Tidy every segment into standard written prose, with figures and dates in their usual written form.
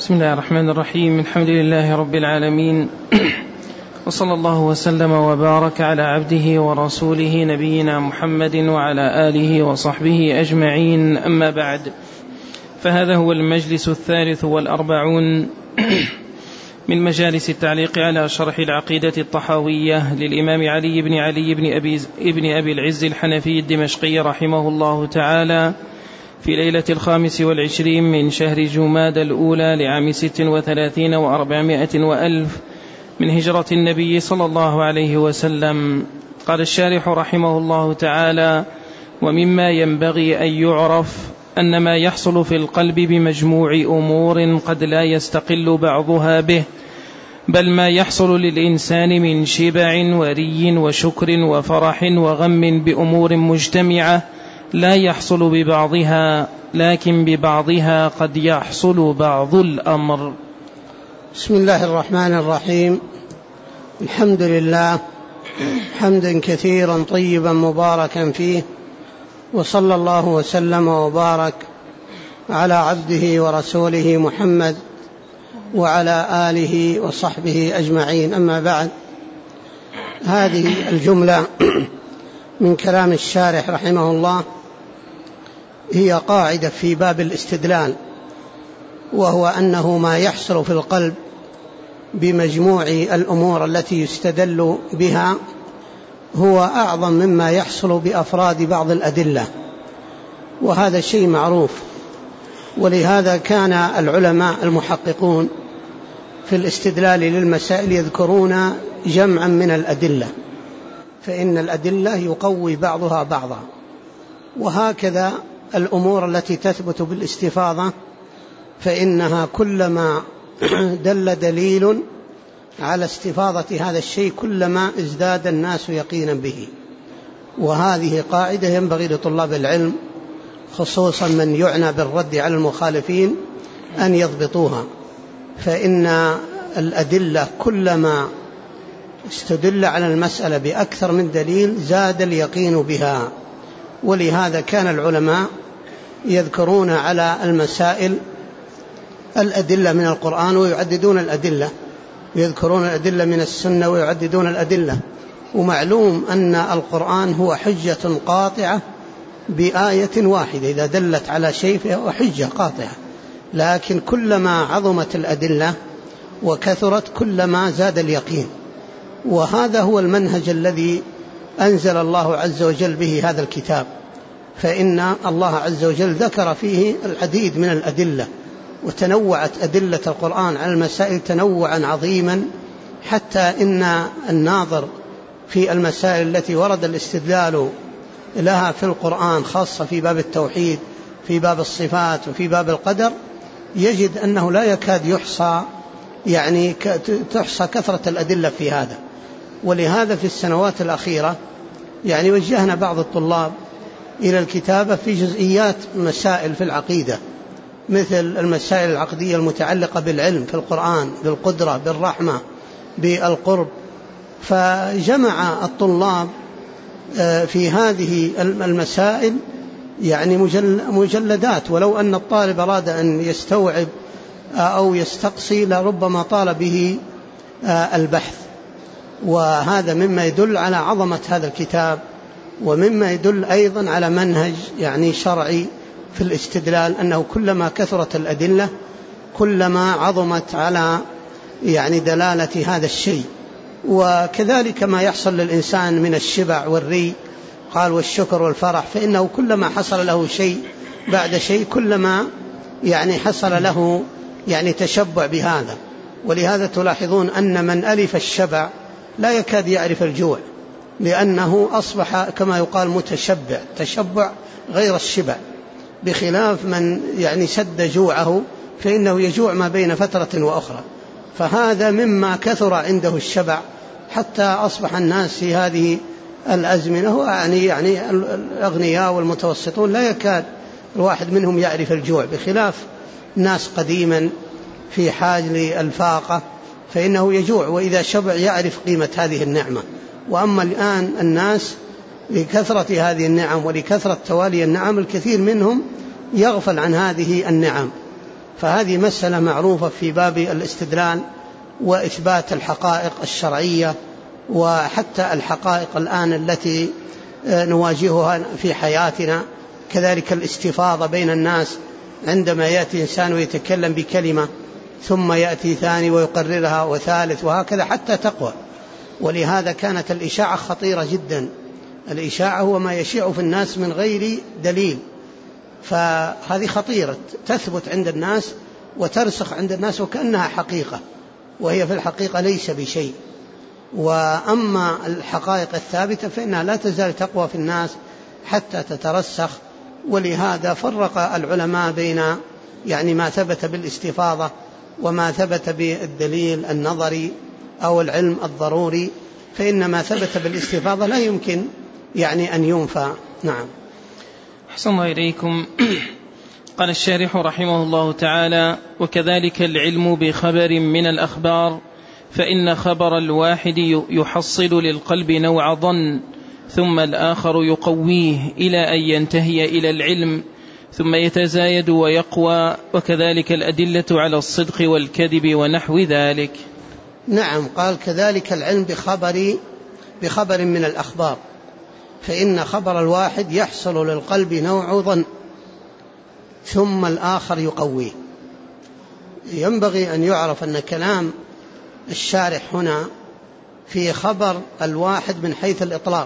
بسم الله الرحمن الرحيم. الحمد لله رب العالمين، وصلى الله وسلم وبارك على عبده ورسوله نبينا محمد وعلى آله وصحبه أجمعين. أما بعد، فهذا هو المجلس 43 من مجالس التعليق على شرح العقيدة الطحاوية للإمام علي بن أبي العز الحنفي الدمشقي رحمه الله تعالى، في ليلة 25 من شهر جمادى الأولى لعام 36 و400 وألف من هجرة النبي صلى الله عليه وسلم. قال الشارح رحمه الله تعالى: ومما ينبغي أن يعرف أن ما يحصل في القلب بمجموع أمور قد لا يستقل بعضها به، بل ما يحصل للإنسان من شبع وري وشكر وفرح وغم بأمور مجتمعة لا يحصل ببعضها، لكن ببعضها قد يحصل بعض الأمر. بسم الله الرحمن الرحيم. الحمد لله حمدا كثيرا طيبا مباركا فيه، وصلى الله وسلم وبارك على عبده ورسوله محمد وعلى آله وصحبه أجمعين. أما بعد، هذه الجملة من كلام الشارح رحمه الله هي قاعدة في باب الاستدلال، وهو أنه ما يحصل في القلب بمجموع الأمور التي يستدل بها هو أعظم مما يحصل بأفراد بعض الأدلة، وهذا شيء معروف. ولهذا كان العلماء المحققون في الاستدلال للمسائل يذكرون جمعا من الأدلة، فإن الأدلة يقوي بعضها بعضا. وهكذا الأمور التي تثبت بالاستفاضة، فإنها كلما دل دليل على استفاضة هذا الشيء كلما ازداد الناس يقينا به. وهذه قاعدة ينبغي لطلاب العلم، خصوصا من يعنى بالرد على المخالفين، أن يضبطوها، فإن الأدلة كلما استدل على المسألة بأكثر من دليل زاد اليقين بها. ولهذا كان العلماء يذكرون على المسائل الأدلة من القرآن ويعددون الأدلة، يذكرون الأدلة من السنة ويعددون الأدلة. ومعلوم أن القرآن هو حجة قاطعة بآية واحدة، إذا دلت على شيء فهو حجة قاطعة، لكن كلما عظمت الأدلة وكثرت كلما زاد اليقين. وهذا هو المنهج الذي أنزل الله عز وجل به هذا الكتاب، فإن الله عز وجل ذكر فيه العديد من الأدلة، وتنوعت أدلة القرآن على المسائل تنوعا عظيما، حتى إن الناظر في المسائل التي ورد الاستدلال لها في القرآن، خاصة في باب التوحيد، في باب الصفات، وفي باب القدر، يجد أنه لا يكاد يحصى، يعني تحصى كثرة الأدلة في هذا. ولهذا في السنوات الأخيرة يعني وجهنا بعض الطلاب إلى الكتابة في جزئيات مسائل في العقيدة، مثل المسائل العقدية المتعلقة بالعلم في القرآن، بالقدرة، بالرحمة، بالقرب. فجمع الطلاب في هذه المسائل يعني مجلدات، ولو أن الطالب أراد أن يستوعب أو يستقصي لربما طال به البحث. وهذا مما يدل على عظمة هذا الكتاب، ومما يدل أيضا على منهج يعني شرعي في الاستدلال، أنه كلما كثرت الأدلة كلما عظمت على يعني دلالة هذا الشيء. وكذلك ما يحصل للإنسان من الشبع والري، قال والشكر والفرح، فإنه كلما حصل له شيء بعد شيء كلما يعني حصل له يعني تشبع بهذا. ولهذا تلاحظون أن من ألف الشبع لا يكاد يعرف الجوع، لأنه أصبح كما يقال متشبع، تشبع غير الشبع، بخلاف من يعني سد جوعه فإنه يجوع ما بين فترة وأخرى. فهذا مما كثر عنده الشبع، حتى أصبح الناس في هذه الأزمنة يعني الأغنياء والمتوسطون لا يكاد الواحد منهم يعرف الجوع، بخلاف ناس قديما في حاجة للفاقة فإنه يجوع، وإذا شبع يعرف قيمة هذه النعمة. وأما الآن الناس لكثرة هذه النعم ولكثرة توالي النعم الكثير منهم يغفل عن هذه النعم، فهذه مسألة معروفة في باب الاستدلال وإثبات الحقائق الشرعية، وحتى الحقائق الآن التي نواجهها في حياتنا، كذلك الاستفاضة بين الناس، عندما يأتي إنسان ويتكلم بكلمة ثم يأتي ثاني ويقررها وثالث وهكذا حتى تقوى. ولهذا كانت الإشاعة خطيرة جدا. الإشاعة هو ما يشيع في الناس من غير دليل، فهذه خطيرة، تثبت عند الناس وترسخ عند الناس وكأنها حقيقة، وهي في الحقيقة ليس بشيء. وأما الحقائق الثابتة فإنها لا تزال تقوى في الناس حتى تترسخ. ولهذا فرق العلماء بين ما ثبت بالاستفاضة وما ثبت بالدليل النظري أو العلم الضروري، فإن ما ثبت بالاستفاضة لا يمكن أن ينفى. نعم. أحسن الله إليكم. قال الشارح رحمه الله تعالى: وكذلك العلم بخبر من الأخبار، فإن خبر الواحد يحصل للقلب نوع ظن، ثم الآخر يقويه إلى أن ينتهي إلى العلم، ثم يتزايد ويقوى، وكذلك الأدلة على الصدق والكذب ونحو ذلك. نعم. قال كذلك العلم بخبر من الأخبار، فإن خبر الواحد يحصل للقلب نوع ظن ثم الآخر يقويه. ينبغي أن يعرف أن كلام الشارح هنا في خبر الواحد من حيث الإطلاق،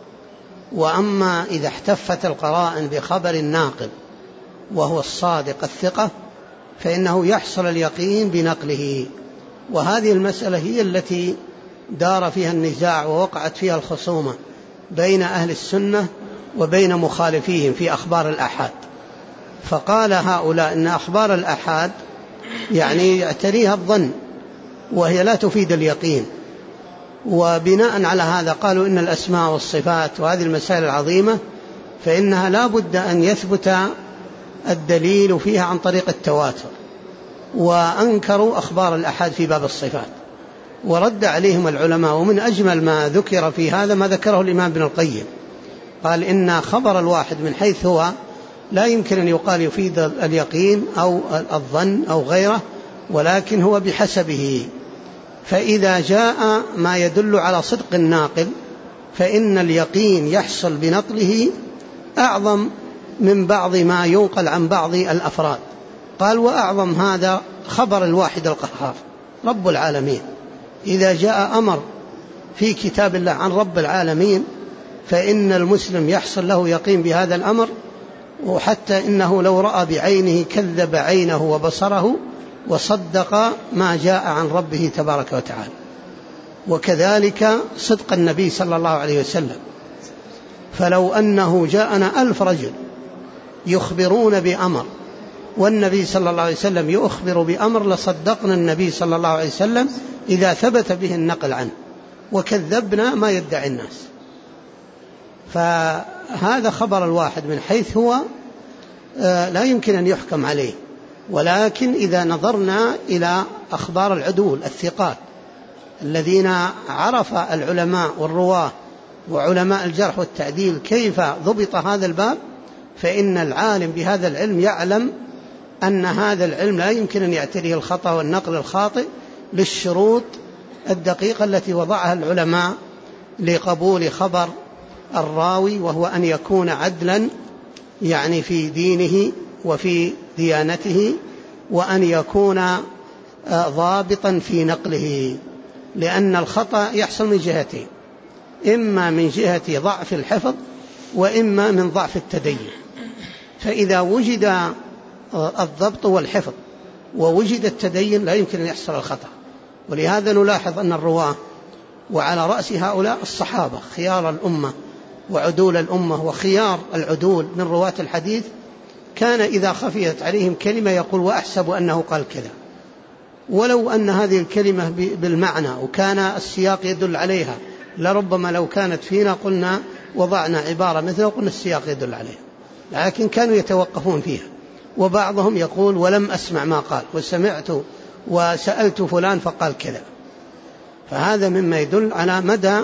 وأما إذا احتفت القرائن بخبر الناقل وهو الصادق الثقة فإنه يحصل اليقين بنقله. وهذه المسألة هي التي دار فيها النزاع ووقعت فيها الخصومة بين أهل السنة وبين مخالفيهم في أخبار الآحاد. فقال هؤلاء إن أخبار الآحاد يعتريها الظن وهي لا تفيد اليقين، وبناء على هذا قالوا إن الأسماء والصفات وهذه المسائل العظيمة فإنها لا بد أن يثبت الدليل فيها عن طريق التواتر، وأنكروا أخبار الآحاد في باب الصفات. ورد عليهم العلماء، ومن أجمل ما ذكر في هذا ما ذكره الإمام ابن القيم، قال إن خبر الواحد من حيث هو لا يمكن أن يقال يفيد اليقين أو الظن أو غيره، ولكن هو بحسبه. فإذا جاء ما يدل على صدق الناقل فإن اليقين يحصل بنقله أعظم من بعض ما ينقل عن بعض الأفراد. قال وأعظم هذا خبر الواحد القهار رب العالمين. إذا جاء أمر في كتاب الله عن رب العالمين فإن المسلم يحصل له يقين بهذا الأمر، وحتى إنه لو رأى بعينه كذب عينه وبصره وصدق ما جاء عن ربه تبارك وتعالى. وكذلك صدق النبي صلى الله عليه وسلم، فلو أنه جاءنا 1000 رجل يخبرون بأمر والنبي صلى الله عليه وسلم يخبر بأمر لصدقنا النبي صلى الله عليه وسلم إذا ثبت به النقل عنه، وكذبنا ما يدعي الناس. فهذا خبر الواحد من حيث هو لا يمكن أن يحكم عليه. ولكن إذا نظرنا إلى أخبار العدول الثقات الذين عرف العلماء والرواه وعلماء الجرح والتعديل كيف ضبط هذا الباب، فإن العالم بهذا العلم يعلم أن هذا العلم لا يمكن أن يعتريه الخطأ والنقل الخاطئ للشروط الدقيقة التي وضعها العلماء لقبول خبر الراوي، وهو أن يكون عدلا في دينه وفي ديانته، وأن يكون ضابطا في نقله، لأن الخطأ يحصل من جهتين، إما من جهة ضعف الحفظ وإما من ضعف التدين. فإذا وجد الضبط والحفظ ووجد التدين لا يمكن أن يحصل الخطأ. ولهذا نلاحظ أن الرواه وعلى رأس هؤلاء الصحابة خيار الأمة وعدول الأمة وخيار العدول من رواة الحديث، كان إذا خفيت عليهم كلمة يقول وأحسب أنه قال كذا، ولو أن هذه الكلمة بالمعنى وكان السياق يدل عليها لربما لو كانت فينا قلنا وضعنا عبارة مثل وقلنا السياق يدل عليها، لكن كانوا يتوقفون فيها. وبعضهم يقول ولم أسمع ما قال وسمعت وسألت فلان فقال كذا. فهذا مما يدل على مدى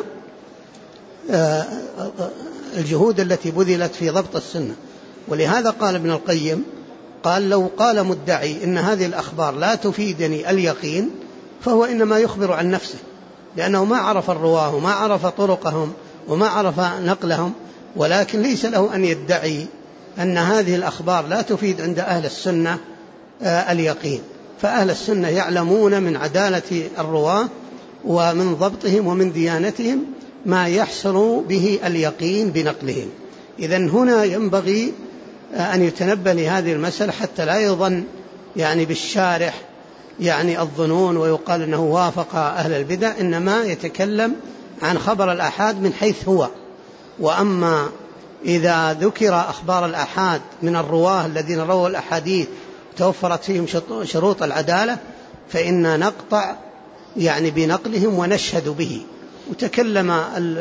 الجهود التي بذلت في ضبط السنة. ولهذا قال ابن القيم قال لو قال مدعي إن هذه الأخبار لا تفيدني اليقين فهو إنما يخبر عن نفسه، لأنه ما عرف الرواه وما عرف طرقهم وما عرف نقلهم، ولكن ليس له أن يدعي أن هذه الأخبار لا تفيد عند أهل السنة اليقين. فأهل السنة يعلمون من عدالة الرواه ومن ضبطهم ومن ديانتهم ما يحصل به اليقين بنقلهم. إذن هنا ينبغي أن يتنبه لهذه المسألة حتى لا يظن يعني بالشارح يعني الظنون ويقال أنه وافق أهل البدع، إنما يتكلم عن خبر الآحاد من حيث هو. وأما إذا ذكر أخبار الآحاد من الرواه الذين رووا الأحاديث توفرت فيهم شروط العدالة فإن نقطع يعني بنقلهم ونشهد به. وتكلم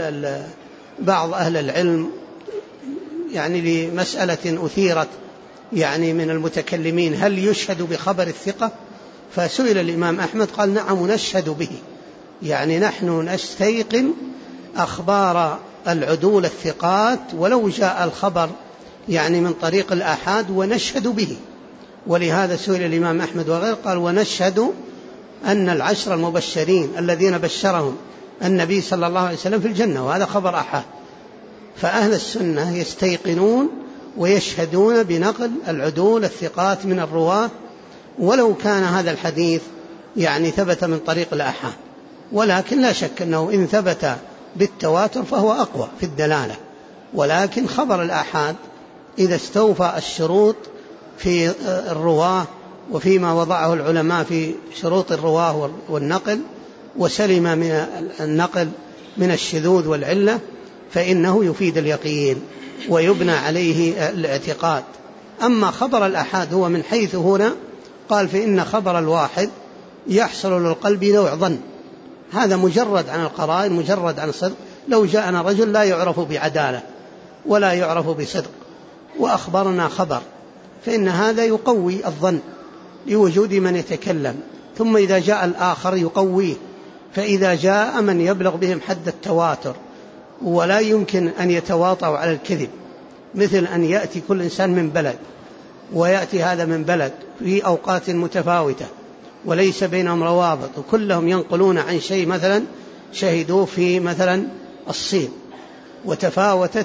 بعض أهل العلم يعني لمسألة أثيرت يعني من المتكلمين، هل يشهد بخبر الثقة؟ فسئل الإمام أحمد قال نعم نشهد به، يعني نحن نستيقن أخبار العدول الثقات ولو جاء الخبر يعني من طريق الآحاد ونشهد به. ولهذا سئل الإمام أحمد وغيره قال ونشهد أن العشر المبشرين الذين بشرهم النبي صلى الله عليه وسلم في الجنة، وهذا خبر آحاد. فأهل السنة يستيقنون ويشهدون بنقل العدول الثقات من الرواة ولو كان هذا الحديث يعني ثبت من طريق الآحاد، ولكن لا شك أنه إن ثبت بالتواتر فهو أقوى في الدلالة. ولكن خبر الآحاد إذا استوفى الشروط في الرواه وفيما وضعه العلماء في شروط الرواه والنقل وسلم من النقل من الشذوذ والعلة فإنه يفيد اليقين ويبنى عليه الاعتقاد. أما خبر الآحاد هو من حيث هنا قال فإن خبر الواحد يحصل للقلب نوع ظن، هذا مجرد عن القرائن مجرد عن الصدق. لو جاءنا رجل لا يعرف بعدالة ولا يعرف بصدق وأخبرنا خبر فإن هذا يقوي الظن لوجود من يتكلم، ثم إذا جاء الآخر يقويه. فإذا جاء من يبلغ بهم حد التواتر ولا يمكن أن يتواطوا على الكذب، مثل أن يأتي كل إنسان من بلد ويأتي هذا من بلد في أوقات متفاوتة وليس بينهم روابط وكلهم ينقلون عن شيء مثلا شهدوه في مثلا الصين، وتفاوتت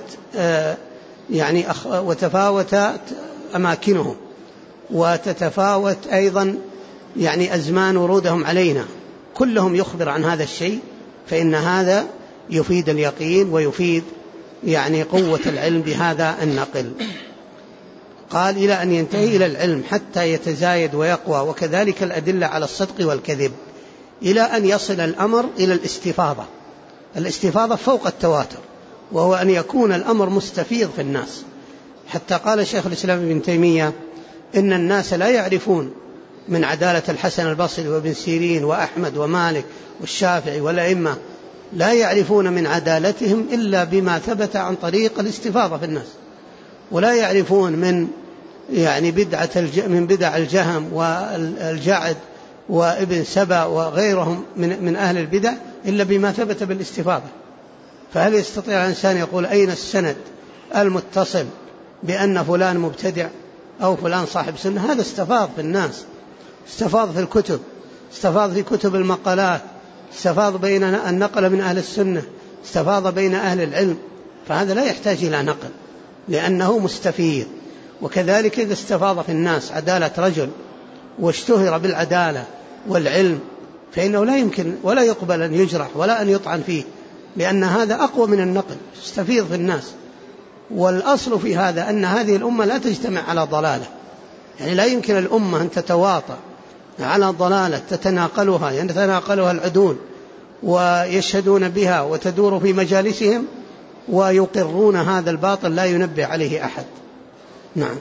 وتفاوتت أماكنهم وتتفاوت أيضا يعني أزمان ورودهم علينا، كلهم يخبر عن هذا الشيء، فإن هذا يفيد اليقين ويفيد يعني قوة العلم بهذا النقل. قال إلى أن ينتهي إلى العلم حتى يتزايد ويقوى، وكذلك الأدلة على الصدق والكذب، إلى أن يصل الأمر إلى الاستفاضة. الاستفاضة فوق التواتر، وهو أن يكون الأمر مستفيض في الناس، حتى قال شيخ الإسلام ابن تيمية إن الناس لا يعرفون من عدالة الحسن البصري وابن سيرين وأحمد ومالك والشافعي والأئمة، لا يعرفون من عدالتهم إلا بما ثبت عن طريق الاستفاضة في الناس، ولا يعرفون من يعني من بدع الجهم والجعد وابن سبا وغيرهم من أهل البدع إلا بما ثبت بالاستفاضة. فهل يستطيع الإنسان يقول أين السند المتصل بأن فلان مبتدع أو فلان صاحب سنة؟ هذا استفاض في الناس، استفاض في الكتب، استفاض في كتب المقالات، استفاض بين النقل من أهل السنة، استفاض بين أهل العلم، فهذا لا يحتاج إلى نقل لأنه مستفيض. وكذلك إذا استفاض في الناس عدالة رجل واشتهر بالعدالة والعلم فإنه لا يمكن ولا يقبل أن يجرح ولا أن يطعن فيه، لأن هذا أقوى من النقل، استفيض في الناس. والأصل في هذا أن هذه الأمة لا تجتمع على ضلالة، يعني لا يمكن الأمة أن تتواطى على ضلالة تتناقلها، يعني تتناقلها العدول ويشهدون بها وتدور في مجالسهم ويقرون هذا الباطل لا ينبه عليه أحد. نعم.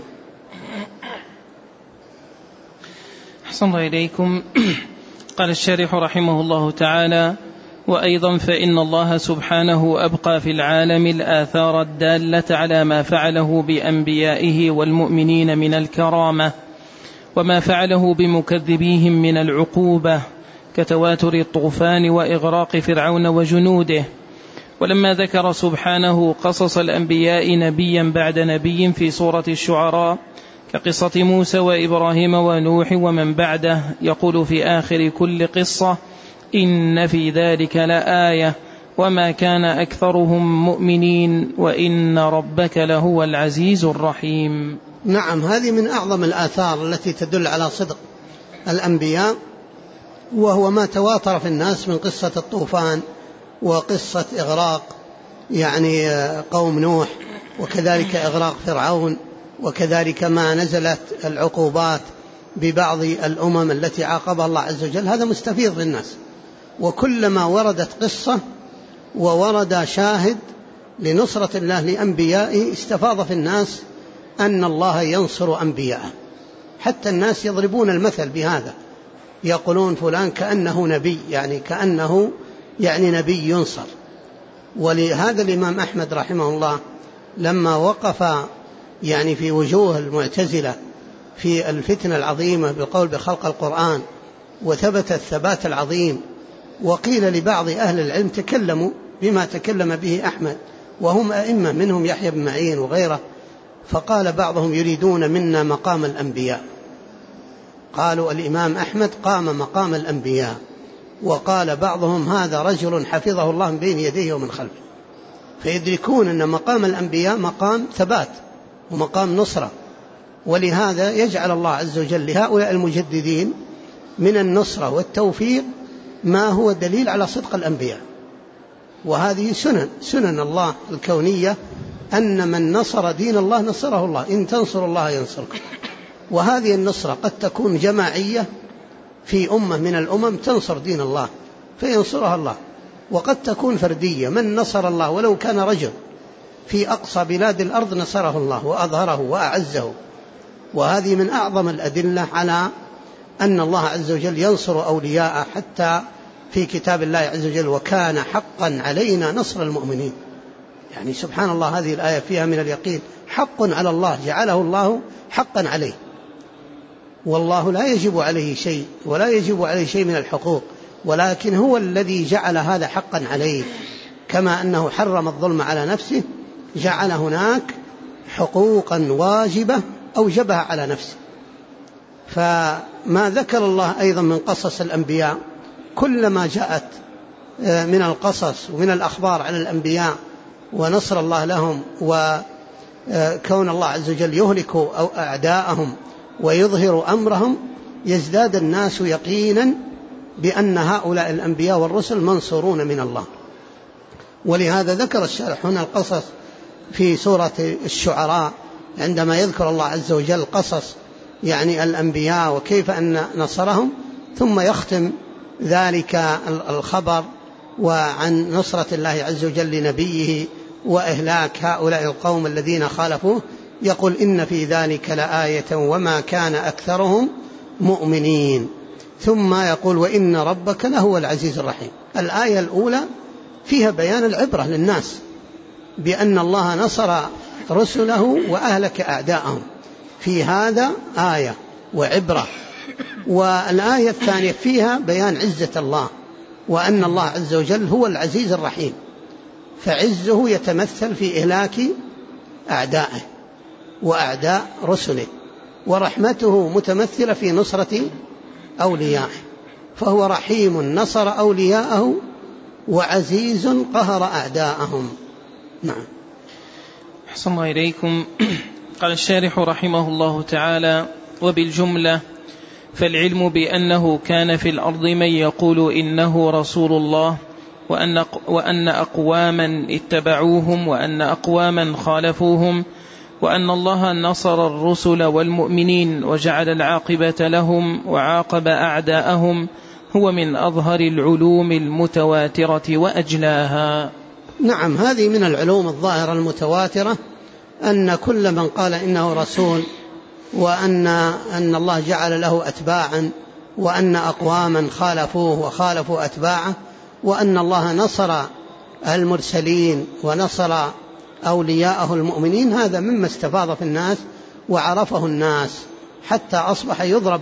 أحسن الله إليكم. قال الشارح رحمه الله تعالى: وأيضا فإن الله سبحانه أبقى في العالم الآثار الدالة على ما فعله بأنبيائه والمؤمنين من الكرامة، وما فعله بمكذبيهم من العقوبة كتواتر الطوفان وإغراق فرعون وجنوده. ولما ذكر سبحانه قصص الأنبياء نبيا بعد نبي في سورة الشعراء كقصة موسى وإبراهيم ونوح ومن بعده، يقول في آخر كل قصة: إن في ذلك لآية وما كان أكثرهم مؤمنين وإن ربك لهو العزيز الرحيم. نعم، هذه من أعظم الآثار التي تدل على صدق الأنبياء، وهو ما تواتر في الناس من قصة الطوفان وقصة إغراق قوم نوح، وكذلك إغراق فرعون، وكذلك ما نزلت العقوبات ببعض الأمم التي عاقبها الله عز وجل. هذا مستفيض في الناس، وكلما وردت قصة وورد شاهد لنصرة الله لأنبيائه استفاض في الناس أن الله ينصر أنبياءه. حتى الناس يضربون المثل بهذا، يقولون فلان كأنه نبي، كأنه نبي ينصر. ولهذا الإمام أحمد رحمه الله لما وقف في وجوه المعتزلة في الفتنة العظيمة بالقول بخلق القرآن، وثبت الثبات العظيم، وقيل لبعض أهل العلم تكلموا بما تكلم به أحمد، وهم أئمة منهم يحيى بن معين وغيره، فقال بعضهم يريدون منا مقام الأنبياء. قالوا الإمام أحمد قام مقام الأنبياء، وقال بعضهم هذا رجل حفظه الله من بين يديه ومن خلفه. فيدركون أن مقام الأنبياء مقام ثبات ومقام نصرة، ولهذا يجعل الله عز وجل لهؤلاء المجددين من النصرة والتوفيق ما هو دليل على صدق الأنبياء. وهذه سنن الله الكونية، أن من نصر دين الله نصره الله، إن تنصر الله ينصركم. وهذه النصرة قد تكون جماعية في أمة من الأمم تنصر دين الله فينصرها الله، وقد تكون فردية، من نصر الله ولو كان رجل في أقصى بلاد الأرض نصره الله وأظهره وأعزه. وهذه من أعظم الأدلة على أن الله عز وجل ينصر أولياءه، حتى في كتاب الله عز وجل: وكان حقا علينا نصر المؤمنين. سبحان الله، هذه الآية فيها من اليقين، حق على الله، جعله الله حقا عليه، والله لا يجب عليه شيء ولا يجب عليه شيء من الحقوق، ولكن هو الذي جعل هذا حقا عليه. كما أنه حرم الظلم على نفسه، جعل هناك حقوقا واجبة أوجبها على نفسه. فما ذكر الله أيضا من قصص الأنبياء، كلما جاءت من القصص ومن الأخبار على الأنبياء ونصر الله لهم، وكون الله عز وجل يهلك أعداءهم ويظهر أمرهم، يزداد الناس يقينا بأن هؤلاء الأنبياء والرسل منصورون من الله. ولهذا ذكر الشارح هنا القصص في سورة الشعراء، عندما يذكر الله عز وجل قصص الأنبياء وكيف أن نصرهم، ثم يختم ذلك الخبر وعن نصرة الله عز وجل لنبيه وإهلاك هؤلاء القوم الذين خالفوه، يقول: إن في ذلك لآية وما كان أكثرهم مؤمنين. ثم يقول: وإن ربك لهو العزيز الرحيم. الآية الأولى فيها بيان العبرة للناس بأن الله نصر رسله وأهلك أعداءهم، في هذا آية وعبرة. والآية الثانية فيها بيان عزة الله، وأن الله عز وجل هو العزيز الرحيم، فعزه يتمثل في إهلاك أعدائه وأعداء رسله، ورحمته متمثلة في نصرة أوليائه، فهو رحيم نصر أولياءه وعزيز قهر أعداءهم. نعم. أحسن الله إليكم. قال الشارح رحمه الله تعالى: وبالجملة فالعلم بأنه كان في الأرض من يقول إنه رسول الله، وأن أقواما اتبعوهم وأن أقواما خالفوهم، وأن الله نصر الرسل والمؤمنين وجعل العاقبة لهم وعاقب أعداءهم، هو من أظهر العلوم المتواترة وأجلاها. نعم، هذه من العلوم الظاهرة المتواترة، أن كل من قال إنه رسول، وأن الله جعل له أتباعا، وأن أقواما خالفوه وخالفوا أتباعه، وأن الله نصر المرسلين ونصر أولياءه المؤمنين، هذا مما استفاض في الناس وعرفه الناس، حتى أصبح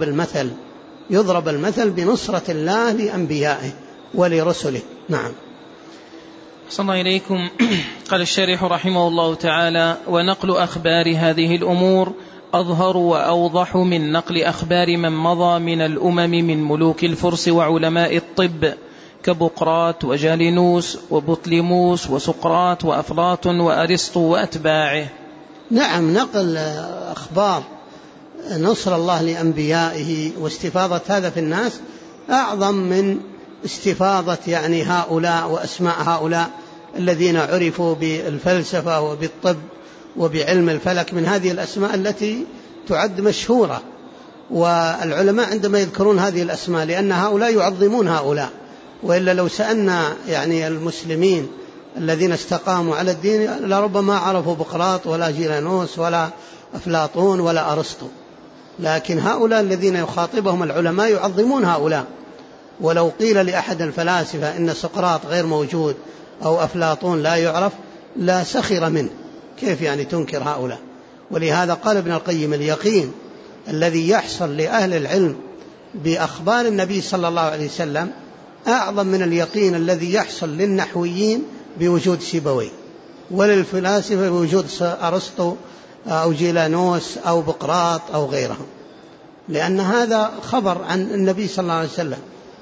يضرب المثل بنصرة الله لأنبيائه ولرسله. نعم. صلى الله إليكم. قال الشارح رحمه الله تعالى: ونقل أخبار هذه الأمور أظهر وأوضح من نقل أخبار من مضى من الأمم من ملوك الفرس وعلماء الطب كبقراط وجالينوس وبطليموس وسقراط وأفلاطون وأرسطو وأتباعه. نعم، نقل أخبار نصر الله لأنبيائه واستفاضة هذا في الناس أعظم من استفاضة يعني هؤلاء وأسماء هؤلاء الذين عرفوا بالفلسفة وبالطب وبعلم الفلك من هذه الأسماء التي تعد مشهورة. والعلماء عندما يذكرون هذه الأسماء لأن هؤلاء يعظمون هؤلاء، وإلا لو سألنا يعني المسلمين الذين استقاموا على الدين لربما عرفوا بقراط ولا جيلانوس ولا أفلاطون ولا أرسطو، لكن هؤلاء الذين يخاطبهم العلماء يعظمون هؤلاء. ولو قيل لأحد الفلاسفة إن سقراط غير موجود أو أفلاطون لا يعرف لا سخر منه، كيف يعني تنكر هؤلاء؟ ولهذا قال ابن القيم: اليقين الذي يحصل لأهل العلم بأخبار النبي صلى الله عليه وسلم أعظم من اليقين الذي يحصل للنحويين بوجود سيبويه، وللفلاسفة بوجود أرسطو أو جيلانوس أو بقراط أو غيرهم، لأن هذا خبر عن النبي صلى الله عليه وسلم.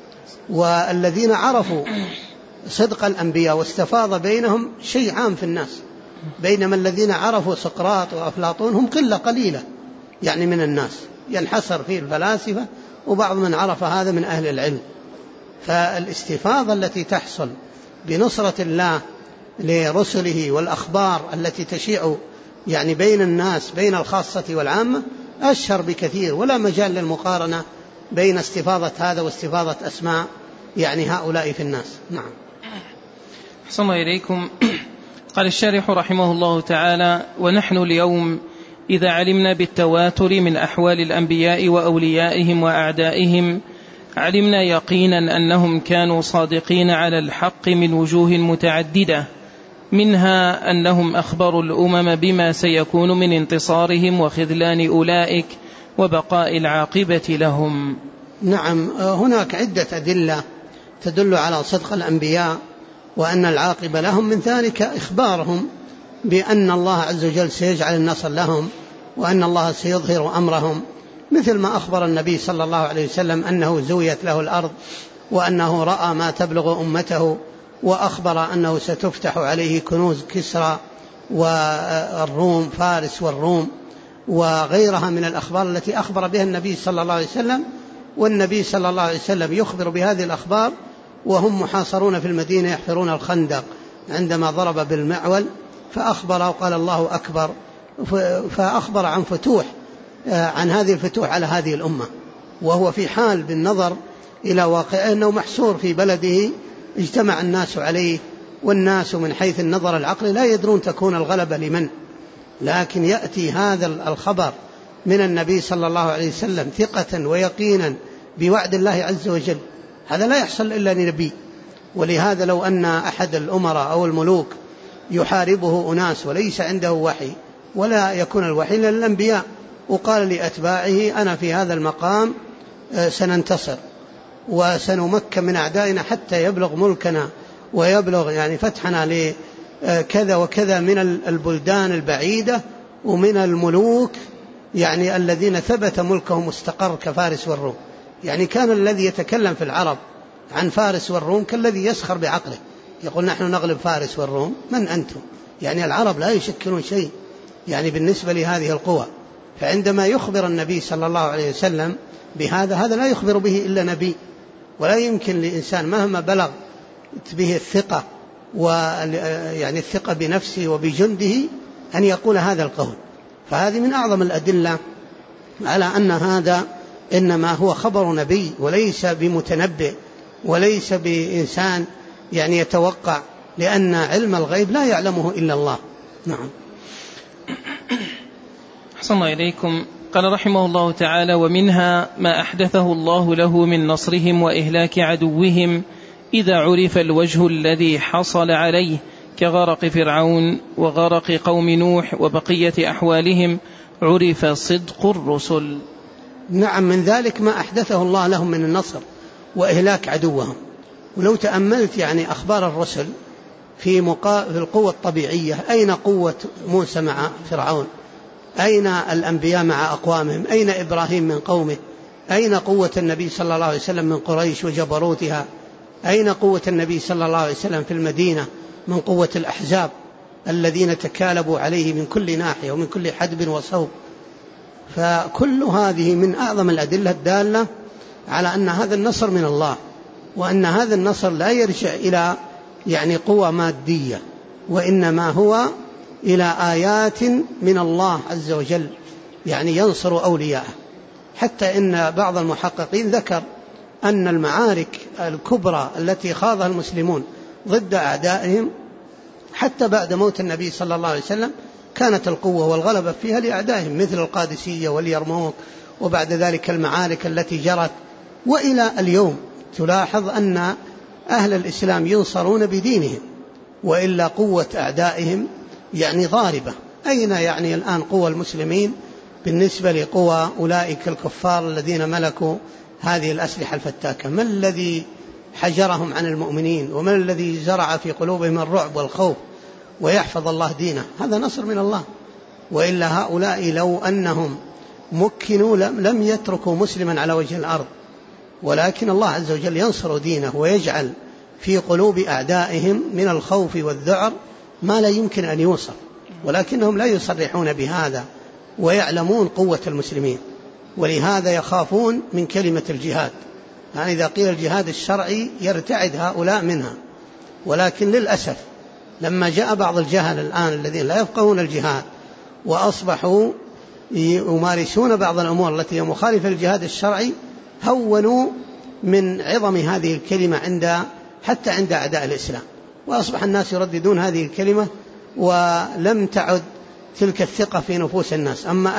والذين عرفوا صدق الأنبياء واستفاض بينهم شيء عام في الناس، بينما الذين عرفوا سقراط وأفلاطون هم قلة قليلة يعني من الناس، ينحصر فيه الفلاسفة وبعض من عرف هذا من أهل العلم. فالاستفاضة التي تحصل بنصرة الله لرسله والأخبار التي تشيع يعني بين الناس بين الخاصة والعامة أشهر بكثير، ولا مجال للمقارنة بين استفاضة هذا واستفاضة أسماء يعني هؤلاء في الناس. نعم. أحسن الله إليكم. قال الشارح رحمه الله تعالى: ونحن اليوم إذا علمنا بالتواتر من أحوال الأنبياء وأوليائهم وأعدائهم علمنا يقينا أنهم كانوا صادقين على الحق من وجوه متعددة، منها أنهم أخبروا الأمم بما سيكون من انتصارهم وخذلان أولئك وبقاء العاقبة لهم. نعم، هناك عدة أدلة تدل على صدق الأنبياء وأن العاقبة لهم، من ذلك إخبارهم بأن الله عز وجل سيجعل النصر لهم وأن الله سيظهر أمرهم، مثل ما أخبر النبي صلى الله عليه وسلم أنه زويت له الأرض وأنه رأى ما تبلغ أمته، وأخبر أنه ستفتح عليه كنوز كسرى والروم، فارس والروم وغيرها من الأخبار التي أخبر بها النبي صلى الله عليه وسلم. والنبي صلى الله عليه وسلم يخبر بهذه الأخبار وهم محاصرون في المدينة يحفرون الخندق عندما ضرب بالمعول فأخبر وقال الله أكبر، فأخبر عن فتوح عن هذه الفتوح على هذه الأمة، وهو في حال بالنظر إلى واقعه أنه محصور في بلده اجتمع الناس عليه، والناس من حيث النظر العقلي لا يدرون تكون الغلبة لمن، لكن يأتي هذا الخبر من النبي صلى الله عليه وسلم ثقة ويقينا بوعد الله عز وجل، هذا لا يحصل إلا لنبي. ولهذا لو أن أحد الأمراء أو الملوك يحاربه أناس وليس عنده وحي ولا يكون الوحي للأنبياء وقال لأتباعه أنا في هذا المقام سننتصر وسنمكن من أعدائنا حتى يبلغ ملكنا ويبلغ يعني فتحنا لكذا وكذا من البلدان البعيدة ومن الملوك يعني الذين ثبت ملكهم مستقر كفارس والروم، يعني كان الذي يتكلم في العرب عن فارس والروم كالذي يسخر بعقله، يقول نحن نغلب فارس والروم، من أنتم؟ يعني العرب لا يشكلون شيء يعني بالنسبة لهذه القوى. فعندما يخبر النبي صلى الله عليه وسلم بهذا، هذا لا يخبر به إلا نبي، ولا يمكن لإنسان مهما بلغ به الثقة ويعني الثقة بنفسه وبجنده أن يقول هذا القول. فهذه من أعظم الأدلة على أن هذا إنما هو خبر نبي وليس بمتنبئ وليس بإنسان يعني يتوقع، لأن علم الغيب لا يعلمه إلا الله. نعم. أحسن الله إليكم. قال رحمه الله تعالى: ومنها ما أحدثه الله له من نصرهم وإهلاك عدوهم إذا عرف الوجه الذي حصل عليه كغرق فرعون وغرق قوم نوح وبقية أحوالهم عرف صدق الرسل. نعم، من ذلك ما أحدثه الله لهم من النصر وإهلاك عدوهم. ولو تأملت يعني أخبار الرسل في القوة الطبيعية، أين قوة موسى مع فرعون؟ أين الأنبياء مع أقوامهم؟ أين إبراهيم من قومه؟ أين قوة النبي صلى الله عليه وسلم من قريش وجبروتها؟ أين قوة النبي صلى الله عليه وسلم في المدينة من قوة الأحزاب الذين تكالبوا عليه من كل ناحية ومن كل حدب وصوب؟ فكل هذه من أعظم الأدلة الدالة على أن هذا النصر من الله، وأن هذا النصر لا يرجع إلى قوة مادية، وإنما هو إلى آيات من الله عز وجل ينصر أولياءه. حتى إن بعض المحققين ذكر أن المعارك الكبرى التي خاضها المسلمون ضد أعدائهم حتى بعد موت النبي صلى الله عليه وسلم كانت القوة والغلبة فيها لأعدائهم، مثل القادسية واليرموك، وبعد ذلك المعارك التي جرت. وإلى اليوم تلاحظ أن أهل الإسلام ينصرون بدينهم، وإلا قوة أعدائهم ضاربة. أين الآن قوة المسلمين بالنسبة لقوى أولئك الكفار الذين ملكوا هذه الأسلحة الفتاكة؟ ما الذي حجرهم عن المؤمنين؟ وما الذي زرع في قلوبهم الرعب والخوف ويحفظ الله دينه؟ هذا نصر من الله. وإلا هؤلاء لو أنهم مكنوا لم يتركوا مسلما على وجه الأرض، ولكن الله عز وجل ينصر دينه ويجعل في قلوب أعدائهم من الخوف والذعر ما لا يمكن أن يوصف، ولكنهم لا يصرحون بهذا ويعلمون قوة المسلمين، ولهذا يخافون من كلمة الجهاد. إذا قيل الجهاد الشرعي يرتعد هؤلاء منها. ولكن للأسف لما جاء بعض الجهل الآن الذين لا يفقهون الجهاد وأصبحوا يمارسون بعض الأمور التي هي مخالفة للجهاد الشرعي، هونوا من عظم هذه الكلمة حتى عند أعداء الإسلام، وأصبح الناس يرددون هذه الكلمة ولم تعد تلك الثقة في نفوس الناس. أما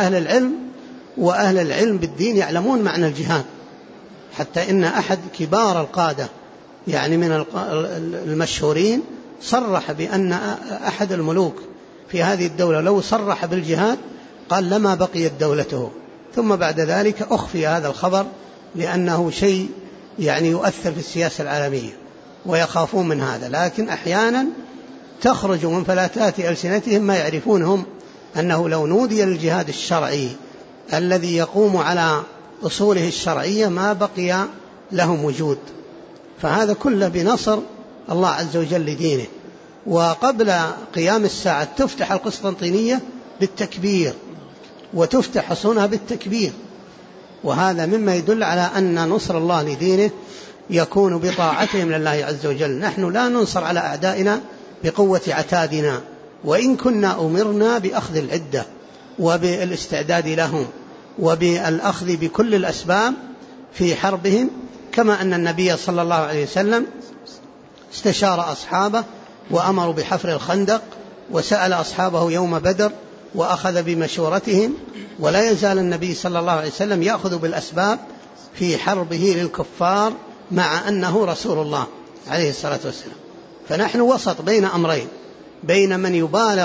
أهل العلم بالدين يعلمون معنى الجهاد، حتى إن أحد كبار القادة من المشهورين صرح بأن أحد الملوك في هذه الدولة لو صرح بالجهاد قال لما بقيت دولته. ثم بعد ذلك أخفي هذا الخبر لأنه شيء يؤثر في السياسة العالمية ويخافون من هذا. لكن أحيانا تخرج من فلاتات ألسنتهم ما يعرفونهم أنه لو نودي للجهاد الشرعي الذي يقوم على أصوله الشرعية ما بقي لهم وجود. فهذا كله بنصر الله عز وجل لدينه. وقبل قيام الساعة تفتح القسطنطينية بالتكبير وتفتح حصونها بالتكبير، وهذا مما يدل على أن نصر الله لدينه يكون بطاعتهم لله عز وجل. نحن لا ننصر على أعدائنا بقوة عتادنا، وإن كنا أمرنا بأخذ العدة وبالاستعداد لهم وبالأخذ بكل الأسباب في حربهم، كما أن النبي صلى الله عليه وسلم استشار أصحابه وأمروا بحفر الخندق وسأل أصحابه يوم بدر وأخذ بمشورتهم. ولا يزال النبي صلى الله عليه وسلم يأخذ بالأسباب في حربه للكفار مع أنه رسول الله عليه الصلاة والسلام. فنحن وسط بين أمرين، بين من يبالغ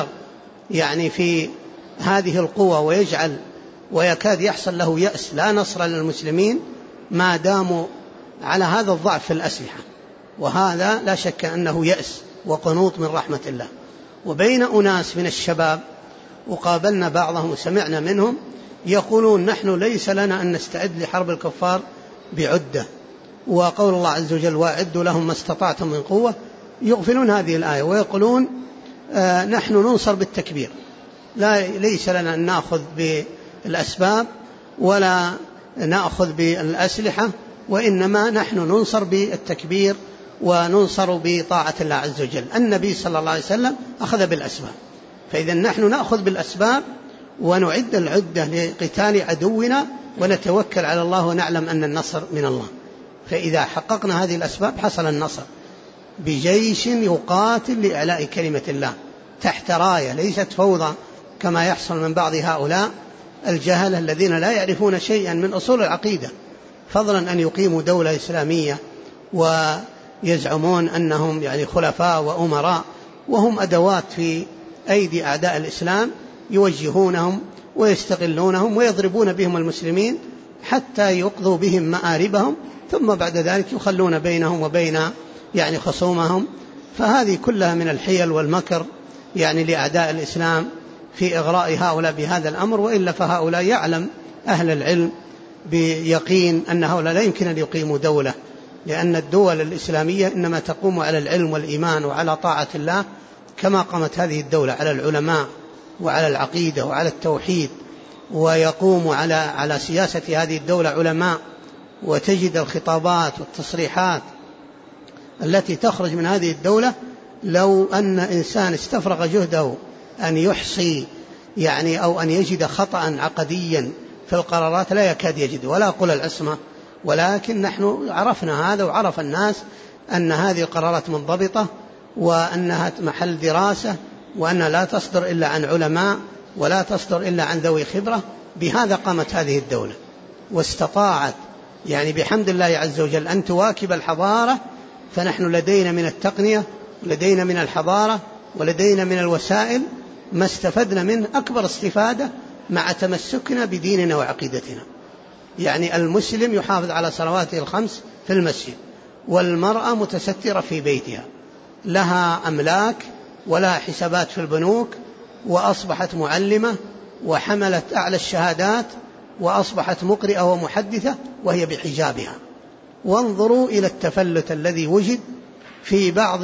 في هذه القوة ويجعل ويكاد يحصل له يأس لا نصر للمسلمين ما داموا على هذا الضعف في الأسلحة، وهذا لا شك أنه يأس وقنوط من رحمة الله، وبين أناس من الشباب وقابلنا بعضهم وسمعنا منهم يقولون نحن ليس لنا أن نستعد لحرب الكفار بعدة، وقول الله عز وجل واعدوا لهم ما استطعتم من قوة، يغفلون هذه الآية ويقولون نحن ننصر بالتكبير، ليس لنا أن نأخذ بالأسباب ولا نأخذ بالأسلحة، وإنما نحن ننصر بالتكبير وننصر بطاعة الله عز وجل. النبي صلى الله عليه وسلم أخذ بالأسباب، فإذا نحن نأخذ بالأسباب ونعد العدة لقتال عدونا ونتوكل على الله ونعلم أن النصر من الله. فإذا حققنا هذه الأسباب حصل النصر بجيش يقاتل لإعلاء كلمة الله تحت راية، ليست فوضى كما يحصل من بعض هؤلاء الجهل الذين لا يعرفون شيئا من أصول العقيدة، فضلا أن يقيموا دولة إسلامية ويزعمون أنهم خلفاء وأمراء، وهم أدوات في أيدي أعداء الإسلام يوجهونهم ويستغلونهم ويضربون بهم المسلمين حتى يقضوا بهم مآربهم، ثم بعد ذلك يخلون بينهم وبين خصومهم. فهذه كلها من الحيل والمكر لأعداء الإسلام في إغراء هؤلاء بهذا الأمر، وإلا فهؤلاء يعلم أهل العلم بيقين أن هؤلاء لا يمكن أن يقيموا دولة، لأن الدول الإسلامية إنما تقوم على العلم والإيمان وعلى طاعة الله، كما قامت هذه الدولة على العلماء وعلى العقيدة وعلى التوحيد. ويقوم على سياسة هذه الدولة علماء، وتجد الخطابات والتصريحات التي تخرج من هذه الدولة، لو أن إنسان استفرغ جهده أن يحصي أو أن يجد خطأ عقديا في القرارات لا يكاد يجد، ولا أقول العصمة، ولكن نحن عرفنا هذا، وعرف الناس أن هذه القرارات منضبطة، وأنها محل دراسة، وأنها لا تصدر إلا عن علماء، ولا تصدر إلا عن ذوي خبرة. بهذا قامت هذه الدولة، واستطاعت بحمد الله عز وجل أن تواكب الحضارة. فنحن لدينا من التقنية، لدينا من الحضارة، ولدينا من الوسائل ما استفدنا منه أكبر استفادة، مع تمسكنا بديننا وعقيدتنا. المسلم يحافظ على صلواته الخمس في المسجد، والمرأة متسترة في بيتها، لها أملاك ولها حسابات في البنوك، وأصبحت معلمة وحملت أعلى الشهادات، وأصبحت مقرئة ومحدثة وهي بحجابها. وانظروا إلى التفلت الذي وجد في بعض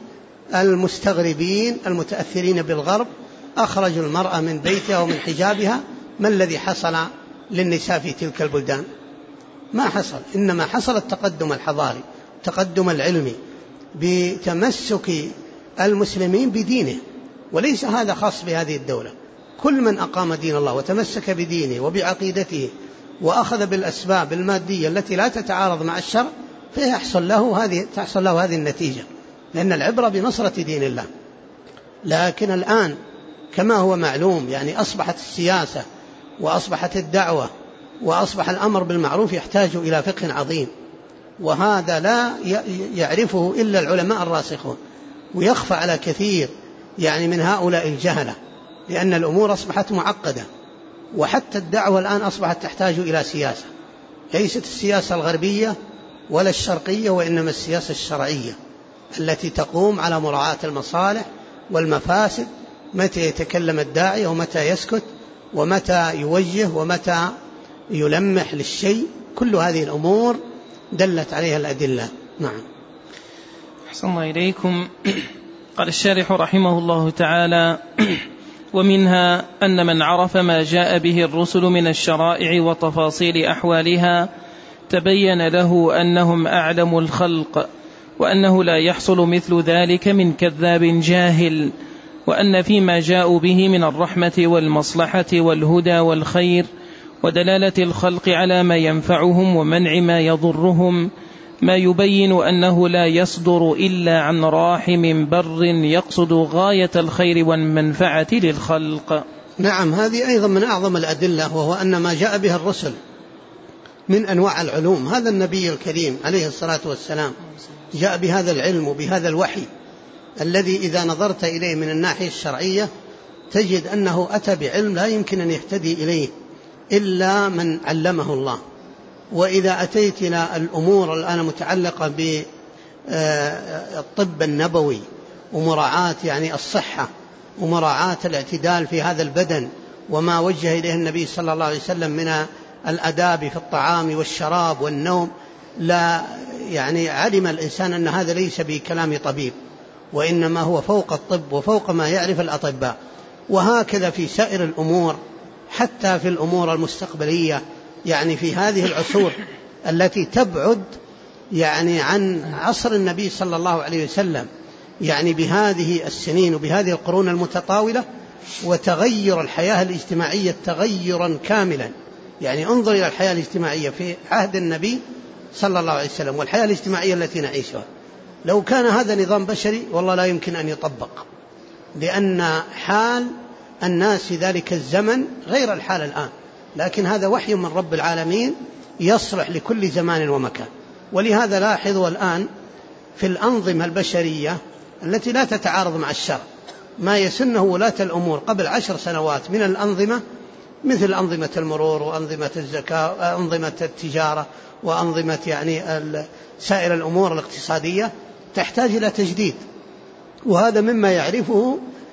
المستغربين المتأثرين بالغرب، أخرجوا المرأة من بيتها ومن حجابها. ما الذي حصل للنساء في تلك البلدان؟ ما حصل، إنما حصل التقدم الحضاري، التقدم العلمي، بتمسك المسلمين بدينه. وليس هذا خاص بهذه الدولة، كل من أقام دين الله وتمسك بدينه وبعقيدته وأخذ بالأسباب المادية التي لا تتعارض مع الشرع، تحصل له هذه النتيجة، لأن العبرة بنصرة دين الله. لكن الآن كما هو معلوم أصبحت السياسة، وأصبحت الدعوة، وأصبح الأمر بالمعروف يحتاج إلى فقه عظيم، وهذا لا يعرفه إلا العلماء الراسخون، ويخفى على كثير من هؤلاء الجهلة، لأن الأمور أصبحت معقدة. وحتى الدعوة الآن أصبحت تحتاج إلى سياسة، ليست السياسة الغربية ولا الشرقية، وإنما السياسة الشرعية التي تقوم على مراعاة المصالح والمفاسد، متى يتكلم الداعية ومتى يسكت، ومتى يوجه ومتى يلمح للشيء. كل هذه الأمور دلت عليها الأدلة. نعم. أحسن الله إليكم. قال الشارح رحمه الله تعالى: ومنها أن من عرف ما جاء به الرسل من الشرائع وتفاصيل أحوالها تبين له أنهم أعلم الخلق، وأنه لا يحصل مثل ذلك من كذاب جاهل، وأن فيما جاءوا به من الرحمة والمصلحة والهدى والخير ودلالة الخلق على ما ينفعهم ومنع ما يضرهم ما يبين أنه لا يصدر إلا عن راحم بر يقصد غاية الخير والمنفعة للخلق. نعم، هذه أيضا من أعظم الأدلة، وهو أن ما جاء به الرسل من أنواع العلوم، هذا النبي الكريم عليه الصلاة والسلام جاء بهذا العلم وبهذا الوحي الذي إذا نظرت إليه من الناحية الشرعية تجد أنه أتى بعلم لا يمكن أن يهتدي إليه إلا من علمه الله. وإذا أتيت إلى الأمور الآن متعلقة بالطب النبوي ومراعاة الصحة ومراعاة الاعتدال في هذا البدن، وما وجه إليه النبي صلى الله عليه وسلم من الأداب في الطعام والشراب والنوم، لا علم الإنسان أن هذا ليس بكلام طبيب، وإنما هو فوق الطب وفوق ما يعرف الأطباء. وهكذا في سائر الأمور، حتى في الأمور المستقبلية، في هذه العصور التي تبعد عن عصر النبي صلى الله عليه وسلم، بهذه السنين وبهذه القرون المتطاولة، وتغير الحياة الاجتماعية تغيرا كاملا. انظر إلى الحياة الاجتماعية في عهد النبي صلى الله عليه وسلم والحياة الاجتماعية التي نعيشها. لو كان هذا نظام بشري والله لا يمكن أن يطبق، لأن حال الناس في ذلك الزمن غير الحال الآن. لكن هذا وحي من رب العالمين يصلح لكل زمان ومكان. ولهذا لاحظوا الآن في الأنظمة البشرية التي لا تتعارض مع الشرع ما يسنه ولاة الأمور قبل 10 سنوات من الأنظمة، مثل أنظمة المرور وأنظمة الزكاة وأنظمة التجارة وأنظمة سائر الأمور الاقتصادية، تحتاج إلى تجديد. وهذا مما يعرفه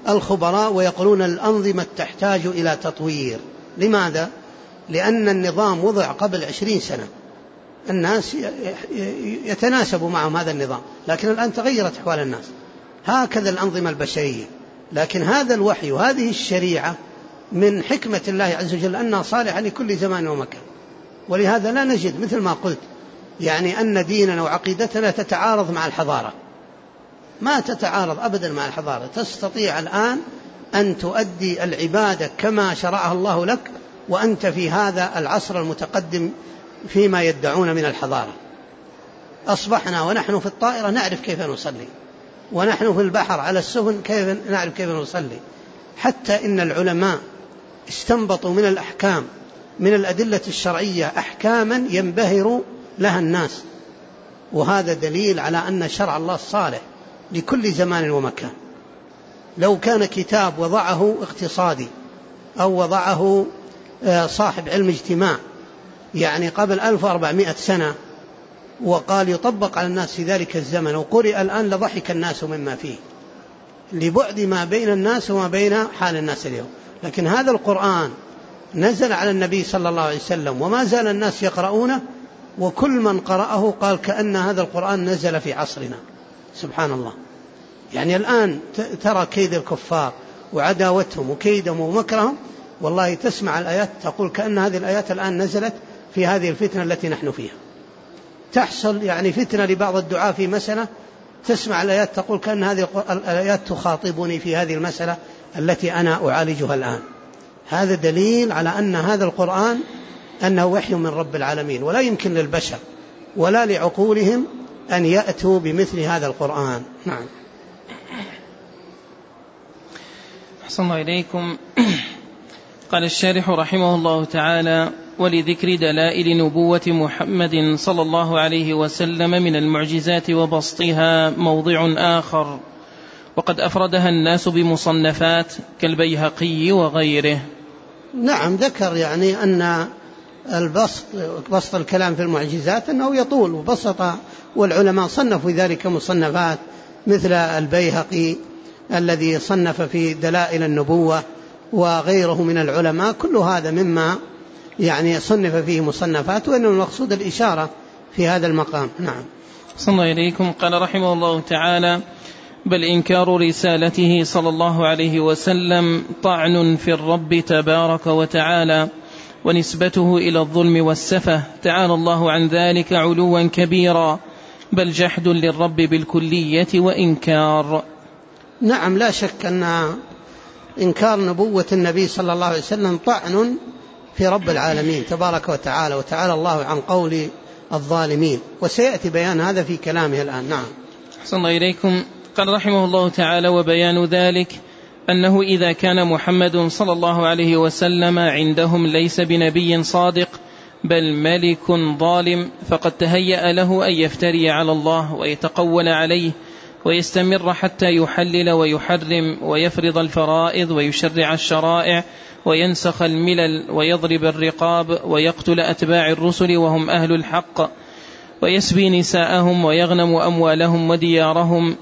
الخبراء ويقولون الأنظمة تحتاج إلى تطوير. لماذا؟ لأن النظام وضع قبل 20 سنة، الناس يتناسب معهم هذا النظام، لكن الآن تغيرت أحوال الناس، هكذا الأنظمة البشرية. لكن هذا الوحي وهذه الشريعة من حكمة الله عز وجل أنها صالحة لكل زمان ومكان، ولهذا لا نجد مثل ما قلت يعني أن ديننا وعقيدتنا تتعارض مع الحضارة، ما تتعارض أبدا مع الحضارة. تستطيع الآن أن تؤدي العبادة كما شرعها الله لك وأنت في هذا العصر المتقدم فيما يدعون من الحضارة. أصبحنا ونحن في الطائرة نعرف كيف نصلي، ونحن في البحر على السفن نعرف كيف نصلي. حتى إن العلماء استنبطوا من الأحكام من الأدلة الشرعية أحكاما ينبهر لها الناس، وهذا دليل على أن شرع الله صالح لكل زمان ومكان. لو كان كتاب وضعه اقتصادي أو وضعه صاحب علم اجتماع يعني قبل 1400 سنة وقال يطبق على الناس في ذلك الزمن وقرئ الآن لضحك الناس مما فيه، لبعد ما بين الناس وما بين حال الناس اليوم. لكن هذا القرآن نزل على النبي صلى الله عليه وسلم وما زال الناس يقرؤونه، وكل من قرأه قال كأن هذا القرآن نزل في عصرنا. سبحان الله. يعني الآن ترى كيد الكفار وعداوتهم وكيدهم ومكرهم، والله تسمع الآيات تقول كأن هذه الآيات الآن نزلت في هذه الفتنة التي نحن فيها. تحصل يعني فتنة لبعض الدعاة في مسألة، تسمع الآيات تقول كأن هذه الآيات تخاطبني في هذه المسألة التي أنا أعالجها الآن. هذا دليل على أن هذا القرآن أنه وحي من رب العالمين، ولا يمكن للبشر ولا لعقولهم أن يأتوا بمثل هذا القرآن. نعم. أحسن الله إليكم. قال الشارح رحمه الله تعالى: ولذكر دلائل نبوة محمد صلى الله عليه وسلم من المعجزات وبسطها موضع آخر، وقد أفردها الناس بمصنفات كالبيهقي وغيره. نعم، ذكر يعني أن بسط الكلام في المعجزات أنه يطول وبسط، والعلماء صنفوا ذلك مصنفات مثل البيهقي الذي صنف في دلائل النبوة وغيره من العلماء. كل هذا مما يعني صنف فيه مصنفات، وإنه المقصود الإشارة في هذا المقام. نعم. صلى الله عليكم. قال رحمه الله تعالى: بل إنكار رسالته صلى الله عليه وسلم طعن في الرب تبارك وتعالى، ونسبته إلى الظلم والسفه، تعالى الله عن ذلك علوا كبيرا، بل جحد للرب بالكلية وإنكار. نعم، لا شك أن إنكار نبوة النبي صلى الله عليه وسلم طعن في رب العالمين تبارك وتعالى، وتعالى الله عن قول الظالمين، وسيأتي بيان هذا في كلامه الآن. نعم. أحسن الله إليكم. قال رحمه الله تعالى: وبيان ذلك أنه إذا كان محمد صلى الله عليه وسلم عندهم ليس بنبي صادق بل ملك ظالم، فقد تهيأ له أن يفتري على الله ويتقول عليه ويستمر حتى يحلل ويحرم ويفرض الفرائض ويشرع الشرائع وينسخ الملل ويضرب الرقاب ويقتل أتباع الرسل وهم أهل الحق، ويسبي نساءهم ويغنم أموالهم وديارهم،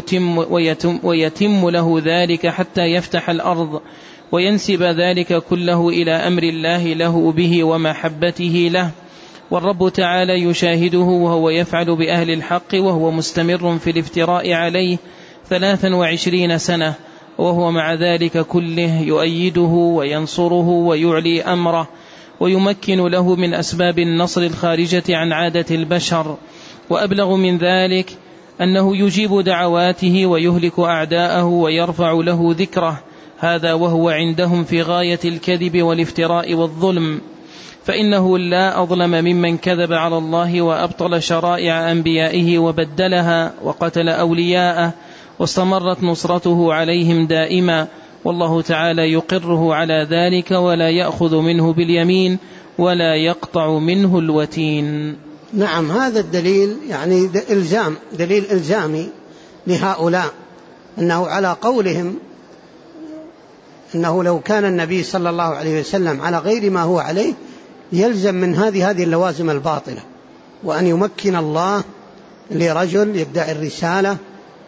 ويتم له ذلك حتى يفتح الأرض، وينسب ذلك كله إلى أمر الله له به ومحبته له، والرب تعالى يشاهده وهو يفعل بأهل الحق وهو مستمر في الافتراء عليه 23 سنة، وهو مع ذلك كله يؤيده وينصره ويعلي أمره ويمكن له من أسباب النصر الخارجة عن عادة البشر. وأبلغ من ذلك أنه يجيب دعواته ويهلك أعداءه ويرفع له ذكره، هذا وهو عندهم في غاية الكذب والافتراء والظلم، فإنه لا أظلم ممن كذب على الله وأبطل شرائع أنبيائه وبدلها وقتل أولياءه، واستمرت نصرته عليهم دائما، والله تعالى يقره على ذلك ولا يأخذ منه باليمين ولا يقطع منه الوتين. نعم، هذا الدليل يعني دليل إلزامي لهؤلاء، أنه على قولهم أنه لو كان النبي صلى الله عليه وسلم على غير ما هو عليه يلزم من هذه اللوازم الباطلة، وأن يمكن الله لرجل يدعي الرسالة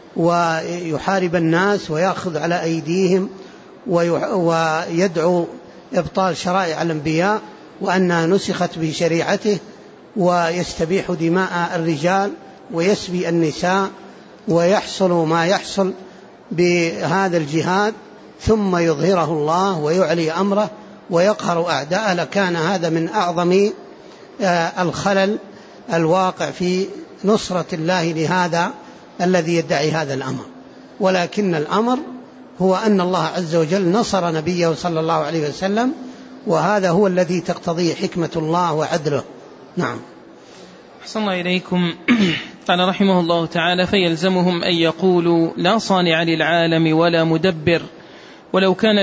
ويحارب الناس ويأخذ على أيديهم ويدعو إبطال شرائع الأنبياء وأنها نسخت بشريعته، ويستبيح دماء الرجال ويسبي النساء ويحصل ما يحصل بهذا الجهاد، ثم يظهره الله ويعلي أمره ويقهر أعداءه، لكان هذا من أعظم الخلل الواقع في نصرة الله لهذا الذي يدعي هذا الأمر. ولكن الأمر هو أن الله عز وجل نصر نبيه صلى الله عليه وسلم، وهذا هو الذي تقتضيه حكمة الله وعدله. نعم. أحسن الله إليكم. قال رحمه الله تعالى: فيلزمهم أن يقولوا لا صانع للعالم ولا مدبر، ولو كان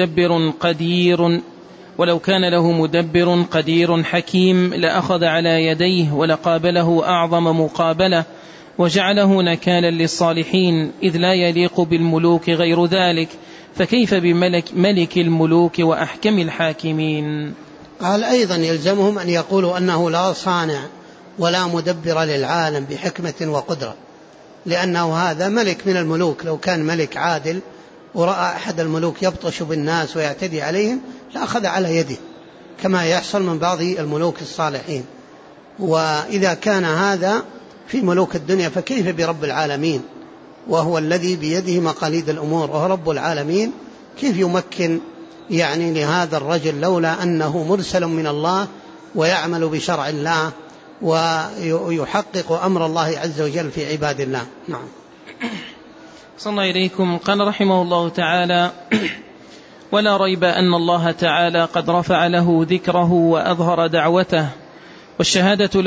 له مدبر قدير حكيم لأخذ على يديه ولقابله أعظم مقابلة وجعله نكالا للصالحين، إذ لا يليق بالملوك غير ذلك، فكيف بملك الملوك وأحكم الحاكمين؟ قال أيضا يلزمهم أن يقولوا أنه لا صانع ولا مدبر للعالم بحكمة وقدرة، لأنه هذا ملك من الملوك. لو كان ملك عادل ورأى أحد الملوك يبطش بالناس ويعتدي عليهم لأخذ على يده، كما يحصل من بعض الملوك الصالحين. وإذا كان هذا في ملوك الدنيا فكيف برب العالمين، وهو الذي بيده مقاليد الأمور وهو رب العالمين؟ كيف يمكن لهذا الرجل لولا أنه مرسل من الله ويعمل بشرع الله ويحقق أمر الله عز وجل في عباد الله؟ نعم. صلى الله إليكم. قال رحمه الله تعالى: ولا ريب أن الله تعالى قد رفع له ذكره وأظهر دعوته والشهادة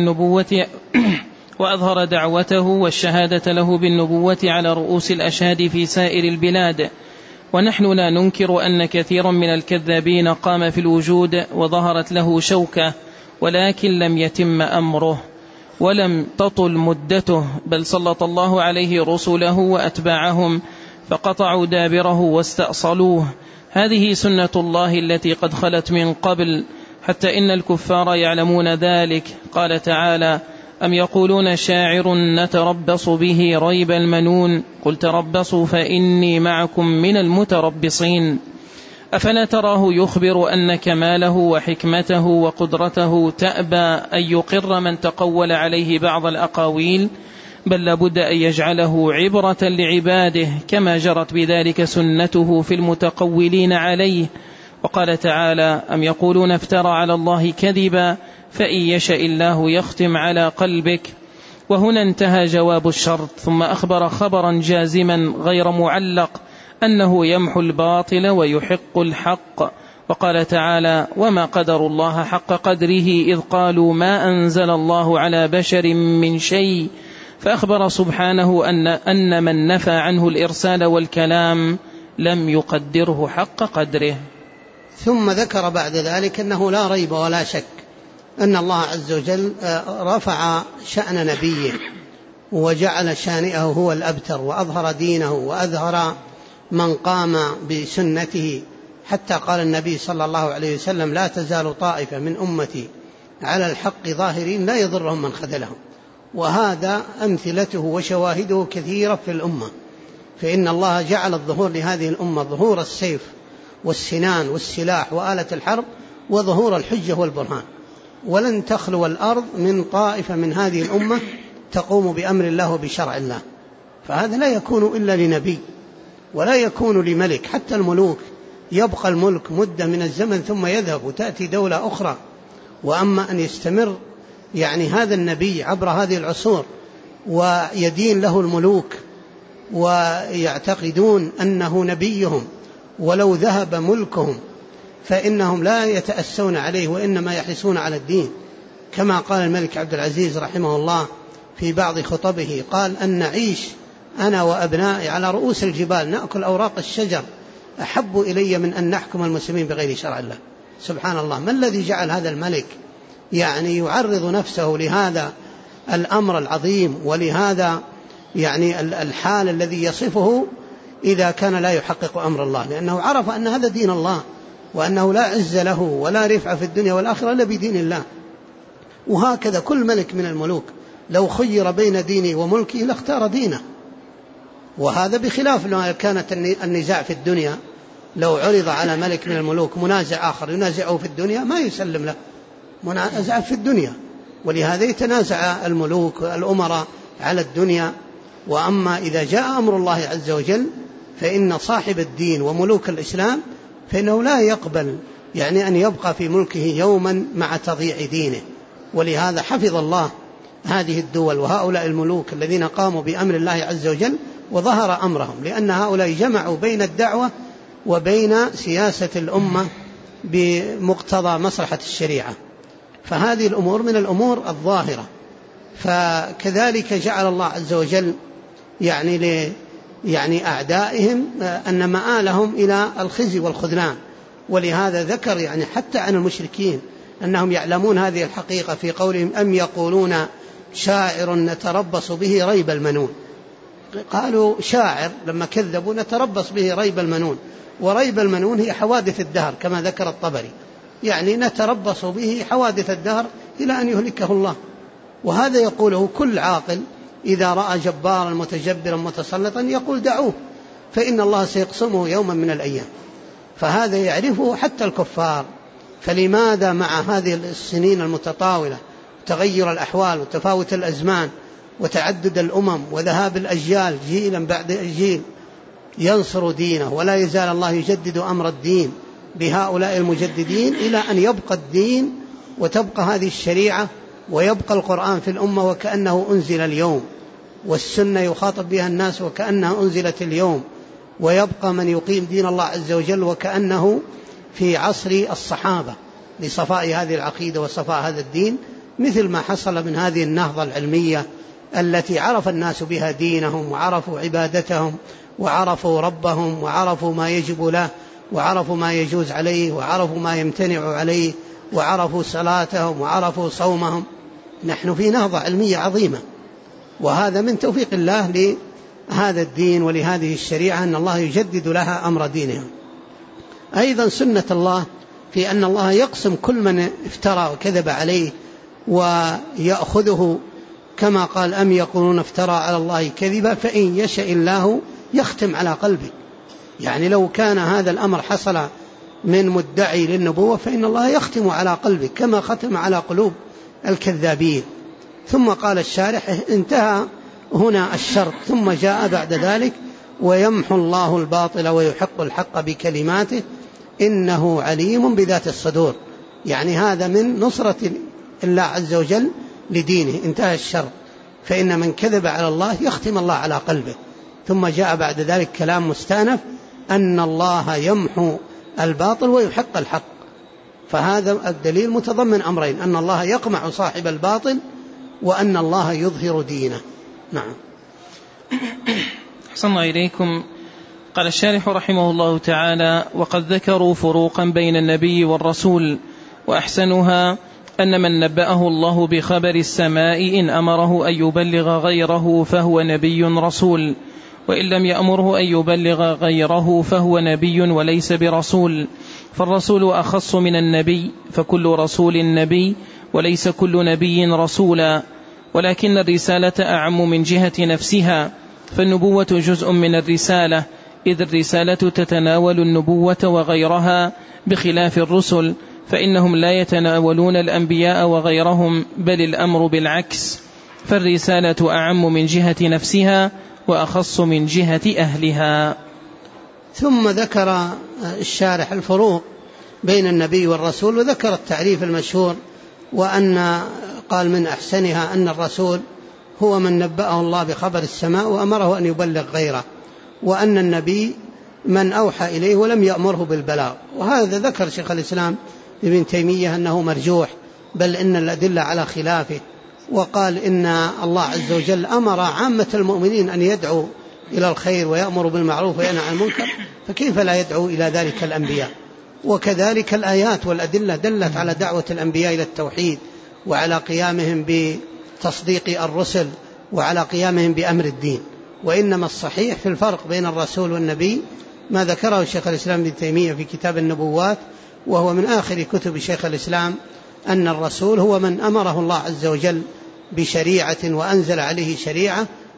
له بالنبوة على رؤوس الأشهاد في سائر البلاد. ونحن لا ننكر أن كثيرا من الكذابين قام في الوجود وظهرت له شوكة، ولكن لم يتم أمره ولم تطل مدته، بل سلط الله عليه رسله وأتباعهم فقطعوا دابره واستأصلوه. هذه سنة الله التي قد خلت من قبل، حتى إن الكفار يعلمون ذلك. قال تعالى: أم يقولون شاعر نتربص به ريب المنون، قل تربصوا فإني معكم من المتربصين. أفلا تراه يخبر أن كماله وحكمته وقدرته تأبى أن يقر من تقول عليه بعض الأقاويل، بل لابد أن يجعله عبرة لعباده، كما جرت بذلك سنته في المتقولين عليه. وقال تعالى: أم يقولون افترى على الله كذبا فإن يشاء الله يختم على قلبك. وهنا انتهى جواب الشرط، ثم أخبر خبرا جازما غير معلق أنه يمحو الباطل ويحق الحق. وقال تعالى: وما قدر الله حق قدره إذ قالوا ما أنزل الله على بشر من شيء. فأخبر سبحانه أن من نفى عنه الإرسال والكلام لم يقدره حق قدره. ثم ذكر بعد ذلك أنه لا ريب ولا شك أن الله عز وجل رفع شأن نبيه وجعل شانئه هو الأبتر، وأظهر دينه وأظهر من قام بسنته، حتى قال النبي صلى الله عليه وسلم: لا تزال طائفة من أمتي على الحق ظاهرين لا يضرهم من خذلهم. وهذا أمثلته وشواهده كثيرة في الأمة، فإن الله جعل الظهور لهذه الأمة ظهور السيف والسنان والسلاح وآلة الحرب وظهور الحجة والبرهان، ولن تخلو الأرض من طائفة من هذه الأمة تقوم بأمر الله وبشرع الله. فهذا لا يكون إلا لنبي ولا يكون لملك. حتى الملوك يبقى الملك مدة من الزمن ثم يذهب وتأتي دولة أخرى، وأما أن يستمر هذا النبي عبر هذه العصور ويدين له الملوك ويعتقدون أنه نبيهم، ولو ذهب ملكهم فإنهم لا يتأسون عليه وإنما يحرصون على الدين، كما قال الملك عبد العزيز رحمه الله في بعض خطبه، قال: أن نعيش أنا وأبنائي على رؤوس الجبال نأكل أوراق الشجر أحب إلي من أن نحكم المسلمين بغير شرع الله. سبحان الله، ما الذي جعل هذا الملك يعرض نفسه لهذا الأمر العظيم ولهذا الحال الذي يصفه إذا كان لا يحقق أمر الله؟ لأنه عرف أن هذا دين الله، وأنه لا عز له ولا رفع في الدنيا والآخرة إلا بدين الله. وهكذا كل ملك من الملوك لو خير بين دينه وملكه لاختار دينه، وهذا بخلاف لو كانت النزاع في الدنيا، لو عرض على ملك من الملوك منازع آخر ينازعه في الدنيا ما يسلم له، منازع في الدنيا. ولهذا يتنازع الملوك الأمراء على الدنيا. وأما إذا جاء أمر الله عز وجل فإن صاحب الدين وملوك الإسلام فإنه لا يقبل يعني أن يبقى في ملكه يوما مع تضييع دينه. ولهذا حفظ الله هذه الدول وهؤلاء الملوك الذين قاموا بأمر الله عز وجل وظهر أمرهم، لأن هؤلاء جمعوا بين الدعوة وبين سياسة الأمة بمقتضى مصلحة الشريعة. فهذه الأمور من الأمور الظاهرة. فكذلك جعل الله عز وجل يعني أعدائهم أن مآلهم إلى الخزي والخذلان. ولهذا ذكر يعني حتى عن المشركين أنهم يعلمون هذه الحقيقة في قولهم أم يقولون شاعر نتربص به ريب المنون. قالوا شاعر لما كذبوا نتربص به ريب المنون، وريب المنون هي حوادث الدهر كما ذكر الطبري، يعني نتربص به حوادث الدهر إلى أن يهلكه الله. وهذا يقوله كل عاقل إذا رأى جبارا متجبرا متسلطا يقول دعوه فإن الله سيقسمه يوما من الأيام. فهذا يعرفه حتى الكفار. فلماذا مع هذه السنين المتطاولة تغير الأحوال وتفاوت الأزمان وتعدد الأمم وذهاب الأجيال جيلا بعد جيل ينصر دينه، ولا يزال الله يجدد أمر الدين بهؤلاء المجددين إلى أن يبقى الدين وتبقى هذه الشريعة ويبقى القرآن في الأمة وكأنه أنزل اليوم، والسنة يخاطب بها الناس وكأنها أنزلت اليوم، ويبقى من يقيم دين الله عز وجل وكأنه في عصر الصحابة لصفاء هذه العقيدة وصفاء هذا الدين، مثل ما حصل من هذه النهضة العلمية التي عرف الناس بها دينهم وعرفوا عبادتهم وعرفوا ربهم وعرفوا ما يجب له وعرفوا ما يجوز عليه وعرفوا ما يمتنع عليه وعرفوا صلاتهم وعرفوا صومهم. نحن في نهضة علمية عظيمة، وهذا من توفيق الله لهذا الدين ولهذه الشريعة أن الله يجدد لها أمر دينهم. أيضا سنة الله في أن الله يقسم كل من افترى وكذب عليه ويأخذه، كما قال أم يقولون افترى على الله كذبا فإن يشاء الله يختم على قلبه. يعني لو كان هذا الأمر حصل من مدعي للنبوة فإن الله يختم على قلبه كما ختم على قلوب الكذابين. ثم قال الشارح انتهى هنا الشرط، ثم جاء بعد ذلك ويمحو الله الباطل ويحق الحق بكلماته إنه عليم بذات الصدور. يعني هذا من نصرة الله عز وجل لدينه. انتهى الشرط، فإن من كذب على الله يختم الله على قلبه. ثم جاء بعد ذلك كلام مستأنف أن الله يمحو الباطل ويحق الحق. فهذا الدليل متضمن أمرين، أن الله يقمع صاحب الباطل وأن الله يظهر دينه. نعم. أحسن الله إليكم. قال الشارح رحمه الله تعالى: وقد ذكروا فروقا بين النبي والرسول، وأحسنها أن من نبأه الله بخبر السماء إن أمره أن يبلغ غيره فهو نبي رسول، وإن لم يأمره أن يبلغ غيره فهو نبي وليس برسول. فالرسول أخص من النبي، فكل رسول نبي وليس كل نبي رسولا، ولكن الرسالة أعم من جهة نفسها، فالنبوة جزء من الرسالة، إذ الرسالة تتناول النبوة وغيرها بخلاف الرسل، فإنهم لا يتناولون الأنبياء وغيرهم، بل الأمر بالعكس، فالرسالة أعم من جهة نفسها وأخص من جهة أهلها. ثم ذكر الشارح الفروق بين النبي والرسول، وذكر التعريف المشهور، وأن قال من أحسنها أن الرسول هو من نبأه الله بخبر السماء وأمره أن يبلغ غيره، وأن النبي من أوحى إليه ولم يأمره بالبلاغ. وهذا ذكر شيخ الإسلام ابن تيمية أنه مرجوح، بل إن الأدلة على خلافه، وقال إن الله عز وجل أمر عامة المؤمنين أن يدعوا إلى الخير ويأمر بالمعروف وينهى عن المنكر، فكيف لا يدعو إلى ذلك الأنبياء؟ وكذلك الآيات والأدلة دلت على دعوة الأنبياء إلى التوحيد وعلى قيامهم بتصديق الرسل وعلى قيامهم بأمر الدين. وإنما الصحيح في الفرق بين الرسول والنبي ما ذكره شيخ الإسلام ابن تيمية في كتاب النبوات، وهو من آخر كتب شيخ الإسلام، أن الرسول هو من أمره الله عز وجل بشريعة وأنزل عليه شريعة،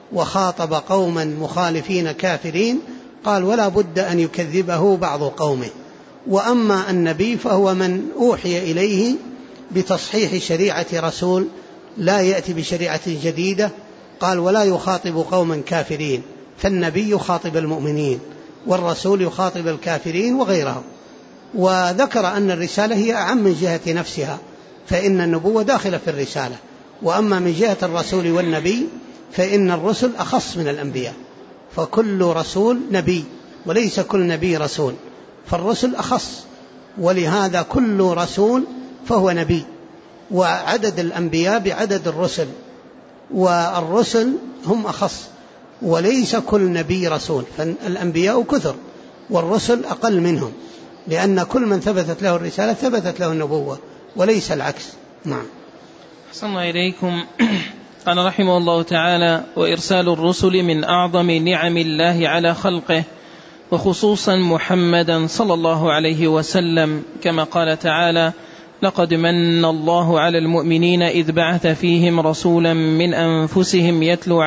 وخاطب قوما مخالفين كافرين قال ولا بد أن يكذبه بعض قومه. وأما النبي فهو من أوحي إليه بتصحيح شريعة رسول لا يأتي بشريعة جديدة، قال ولا يخاطب قوما كافرين، فالنبي يخاطب المؤمنين والرسول يخاطب الكافرين وغيرهم. وذكر أن الرسالة هي أعم من جهة نفسها، فإن النبوة داخلة في الرسالة، وأما من جهة الرسول والنبي فإن الرسل أخص من الأنبياء، فكل رسول نبي وليس كل نبي رسول، فالرسل أخص، ولهذا كل رسول فهو نبي، وعدد الأنبياء بعدد الرسل، والرسل هم أخص، وليس كل نبي رسول، فالأنبياء كثر والرسل أقل منهم، لأن كل من ثبتت له الرسالة ثبتت له النبوة وليس العكس. نعم. أحسن الله إليكم. قال رحمه الله تعالى: وإرسال الرسل من أعظم نعم الله على خلقه، وخصوصا محمدا صلى الله عليه وسلم، كما قال تعالى: لقد من الله على المؤمنين إذ بعث فيهم رسولا من أنفسهم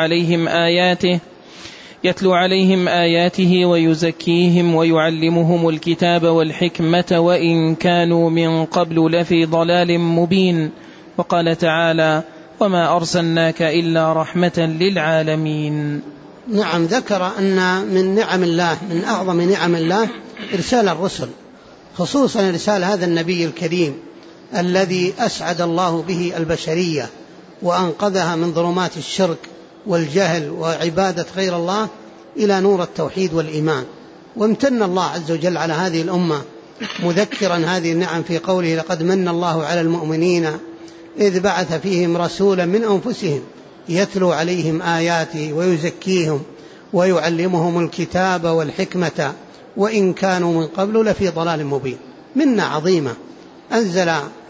يتلو عليهم آياته ويزكيهم ويعلمهم الكتاب والحكمة وإن كانوا من قبل لفي ضلال مبين. وقال تعالى: وما أرسلناك إلا رحمة للعالمين. نعم، ذكر أن من نعم الله، من أعظم نعم الله إرسال الرسل، خصوصا إرسال هذا النبي الكريم الذي أسعد الله به البشرية وأنقذها من ظلمات الشرك والجهل وعبادة غير الله إلى نور التوحيد والإيمان. وامتن الله عز وجل على هذه الأمة مذكرا هذه النعم في قوله: لقد من الله على المؤمنين إذ بعث فيهم رسولا من أنفسهم يتلو عليهم آياته ويزكيهم ويعلمهم الكتاب والحكمة وإن كانوا من قبل لفي ضلال مبين. منة عظيمة أنزل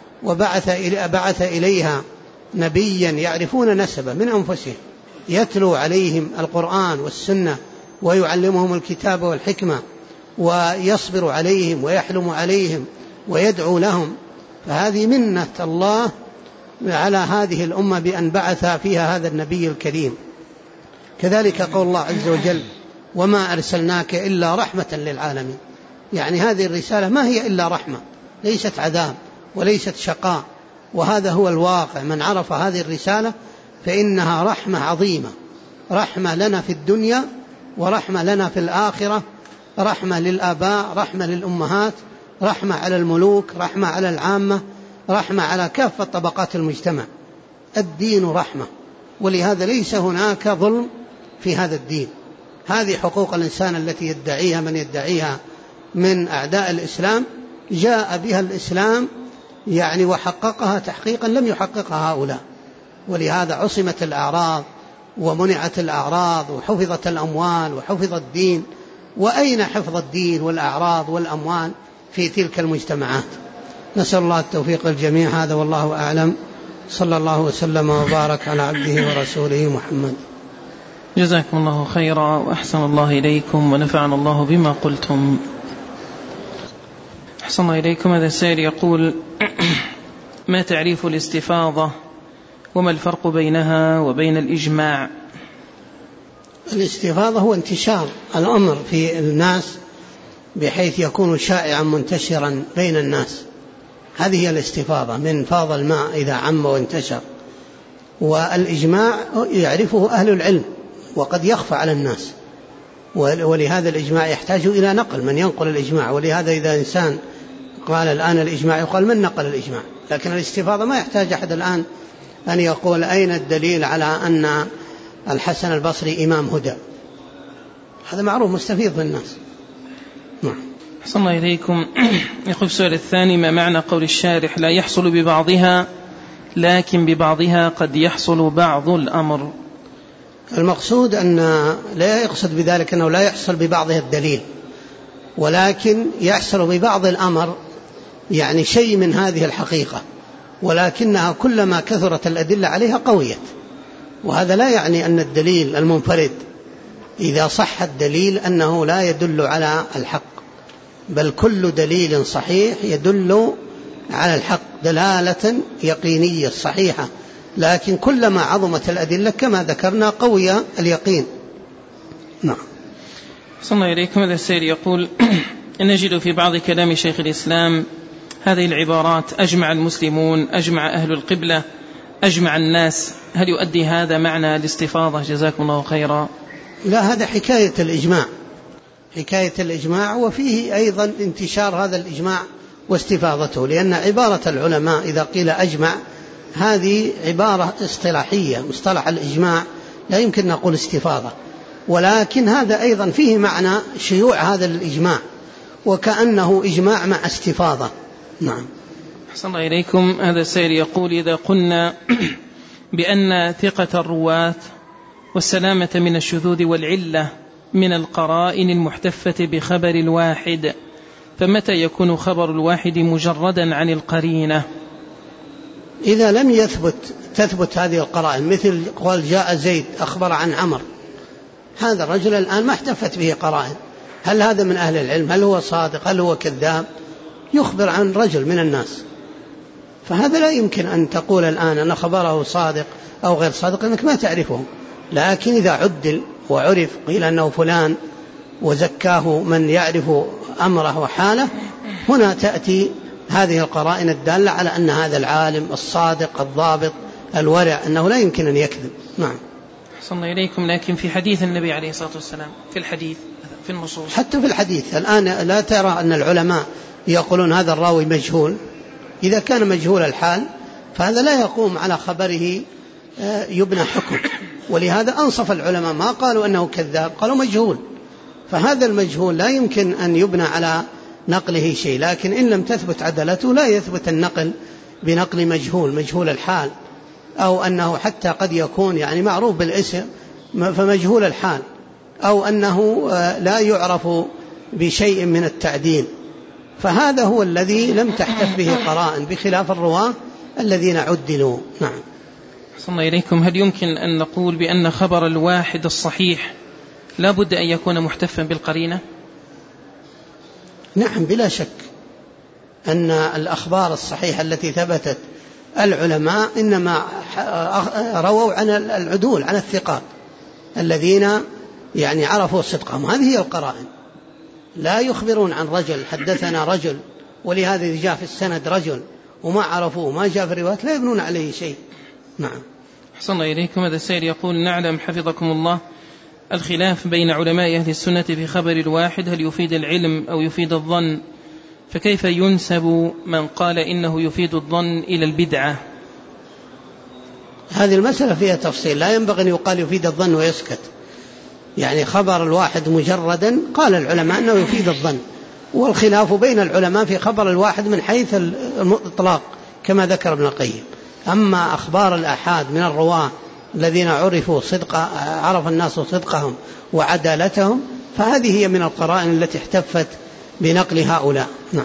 وبعث إليها نبيا يعرفون نسبه من أنفسهم، يتلو عليهم القرآن والسنة ويعلمهم الكتاب والحكمة ويصبر عليهم ويحلم عليهم ويدعو لهم. فهذه منة الله على هذه الأمة بأن بعث فيها هذا النبي الكريم. كذلك قول الله عز وجل: وما أرسلناك إلا رحمة للعالمين. يعني هذه الرسالة ما هي إلا رحمة، ليست عذاب وليست شقاء، وهذا هو الواقع. من عرف هذه الرسالة فإنها رحمة عظيمة، رحمة لنا في الدنيا ورحمة لنا في الآخرة، رحمة للآباء، رحمة للأمهات، رحمة على الملوك، رحمة على العامة، رحمة على كافة طبقات المجتمع. الدين رحمة، ولهذا ليس هناك ظلم في هذا الدين. هذه حقوق الإنسان التي يدعيها من يدعيها من أعداء الإسلام جاء بها الإسلام يعني وحققها تحقيقا لم يحققها هؤلاء، ولهذا عصمت الأعراض ومنعت الأعراض وحفظت الأموال وحفظ الدين. وأين حفظ الدين والأعراض والأموال في تلك المجتمعات؟ نسأل الله التوفيق الجميع. هذا والله أعلم. صلى الله وسلم وبارك على عبده ورسوله محمد. جزاكم الله خيرا وأحسن الله إليكم ونفعنا الله بما قلتم. أحسن الله إليكم. هذا السائل يقول: ما تعريف الاستفاضة وما الفرق بينها وبين الإجماع؟ الاستفاضة هو انتشار الأمر في الناس بحيث يكون شائعا منتشرا بين الناس، هذه هي الاستفاضة، من فاض الماء إذا عم وانتشر. والإجماع يعرفه أهل العلم وقد يخفى على الناس، ولهذا الإجماع يحتاج إلى نقل، من ينقل الإجماع. ولهذا إذا إنسان قال الآن الإجماع يقال من نقل الإجماع. لكن الاستفاضة ما يحتاج أحد الآن أن يقول أين الدليل على أن الحسن البصري إمام هدى، هذا معروف مستفيض للناس. نعم. أحسن الله إليكم. يقول السؤال الثاني: ما معنى قول الشارح لا يحصل ببعضها لكن ببعضها قد يحصل بعض الأمر؟ المقصود أن لا يقصد بذلك أنه لا يحصل ببعضها الدليل، ولكن يحصل ببعض الأمر، يعني شيء من هذه الحقيقة، ولكنها كلما كثرت الأدلة عليها قويت. وهذا لا يعني أن الدليل المنفرد إذا صح الدليل أنه لا يدل على الحق، بل كل دليل صحيح يدل على الحق دلالة يقينية صحيحة لكن كلما عظمت الأدلة كما ذكرنا قوي اليقين. نعم. صلى الله عليكم. هذا السائل يقول نجد في بعض كلام شيخ الإسلام هذه العبارات: أجمع المسلمون، أجمع أهل القبلة، أجمع الناس. هل يؤدي هذا معنى الاستفاضة؟ جزاكم الله خيرا. لا، هذا حكاية الإجماع، وفيه أيضا انتشار هذا الإجماع واستفاضته، لأن عبارة العلماء إذا قيل أجمع هذه عبارة اصطلاحية، مصطلح الإجماع لا يمكن نقول استفاضة، ولكن هذا أيضا فيه معنى شيوع هذا الإجماع، وكأنه إجماع مع استفاضة. نعم. أحسن الله إليكم. هذا السائل يقول: إذا قلنا بأن ثقة الرواة والسلامة من الشذوذ والعلة من القرائن المحتفة بخبر الواحد، فمتى يكون خبر الواحد مجردا عن القرينة؟ إذا لم تثبت هذه القرائن، مثل قال جاء زيد أخبر عن عمر، هذا الرجل الآن ما احتفت به قرائن، هل هذا من أهل العلم؟ هل هو صادق؟ هل هو كذاب؟ يخبر عن رجل من الناس، فهذا لا يمكن أن تقول الآن أن خبره صادق أو غير صادق أنك ما تعرفه. لكن إذا عدل وعرف قيل أنه فلان وزكاه من يعرف أمره وحاله، هنا تأتي هذه القرائن الدالة على أن هذا العالم الصادق الضابط الورع أنه لا يمكن أن يكذب. نعم. صلى الله إليكم. لكن في حديث النبي عليه الصلاة والسلام، في الحديث، في النصوص، حتى في الحديث الآن لا ترى أن العلماء يقولون هذا الراوي مجهول. إذا كان مجهول الحال فهذا لا يقوم على خبره يبنى حكم، ولهذا أنصف العلماء ما قالوا أنه كذاب، قالوا مجهول، فهذا المجهول لا يمكن أن يبنى على نقله شيء. لكن إن لم تثبت عدالته لا يثبت النقل بنقل مجهول الحال، أو أنه حتى قد يكون يعني معروف بالاسم فمجهول الحال، أو أنه لا يعرف بشيء من التعديل، فهذا هو الذي لم تحتف به قرائن، بخلاف الرواة الذين عدلوا. نعم. صلى الله إليكم. هل يمكن أن نقول بأن خبر الواحد الصحيح لا بد أن يكون محتفا بالقرينة؟ نعم، بلا شك أن الأخبار الصحيحة التي ثبتت العلماء إنما رووا عن العدول، عن الثقات الذين يعني عرفوا صدقهم، هذه هي القرائن. لا يخبرون عن رجل حدثنا رجل ولهذا جاء في السند رجل وما عرفوه ما جاء في الروايات لا يبنون عليه شيء. نعم. أحسن الله إليكم. هذا السائل يقول: نعلم حفظكم الله الخلاف بين علماء أهل السنة في خبر الواحد، هل يفيد العلم أو يفيد الظن؟ فكيف ينسب من قال إنه يفيد الظن إلى البدعة؟ هذه المسألة فيها تفصيل، لا ينبغي أن يقال يفيد الظن ويسكت. يعني خبر الواحد مجردا قال العلماء أنه يفيد الظن، والخلاف بين العلماء في خبر الواحد من حيث الإطلاق كما ذكر ابن القيم. أما أخبار الآحاد من الرواة الذين عرف الناس صدقهم وعدالتهم، فهذه هي من القرائن التي احتفت بنقل هؤلاء. نعم.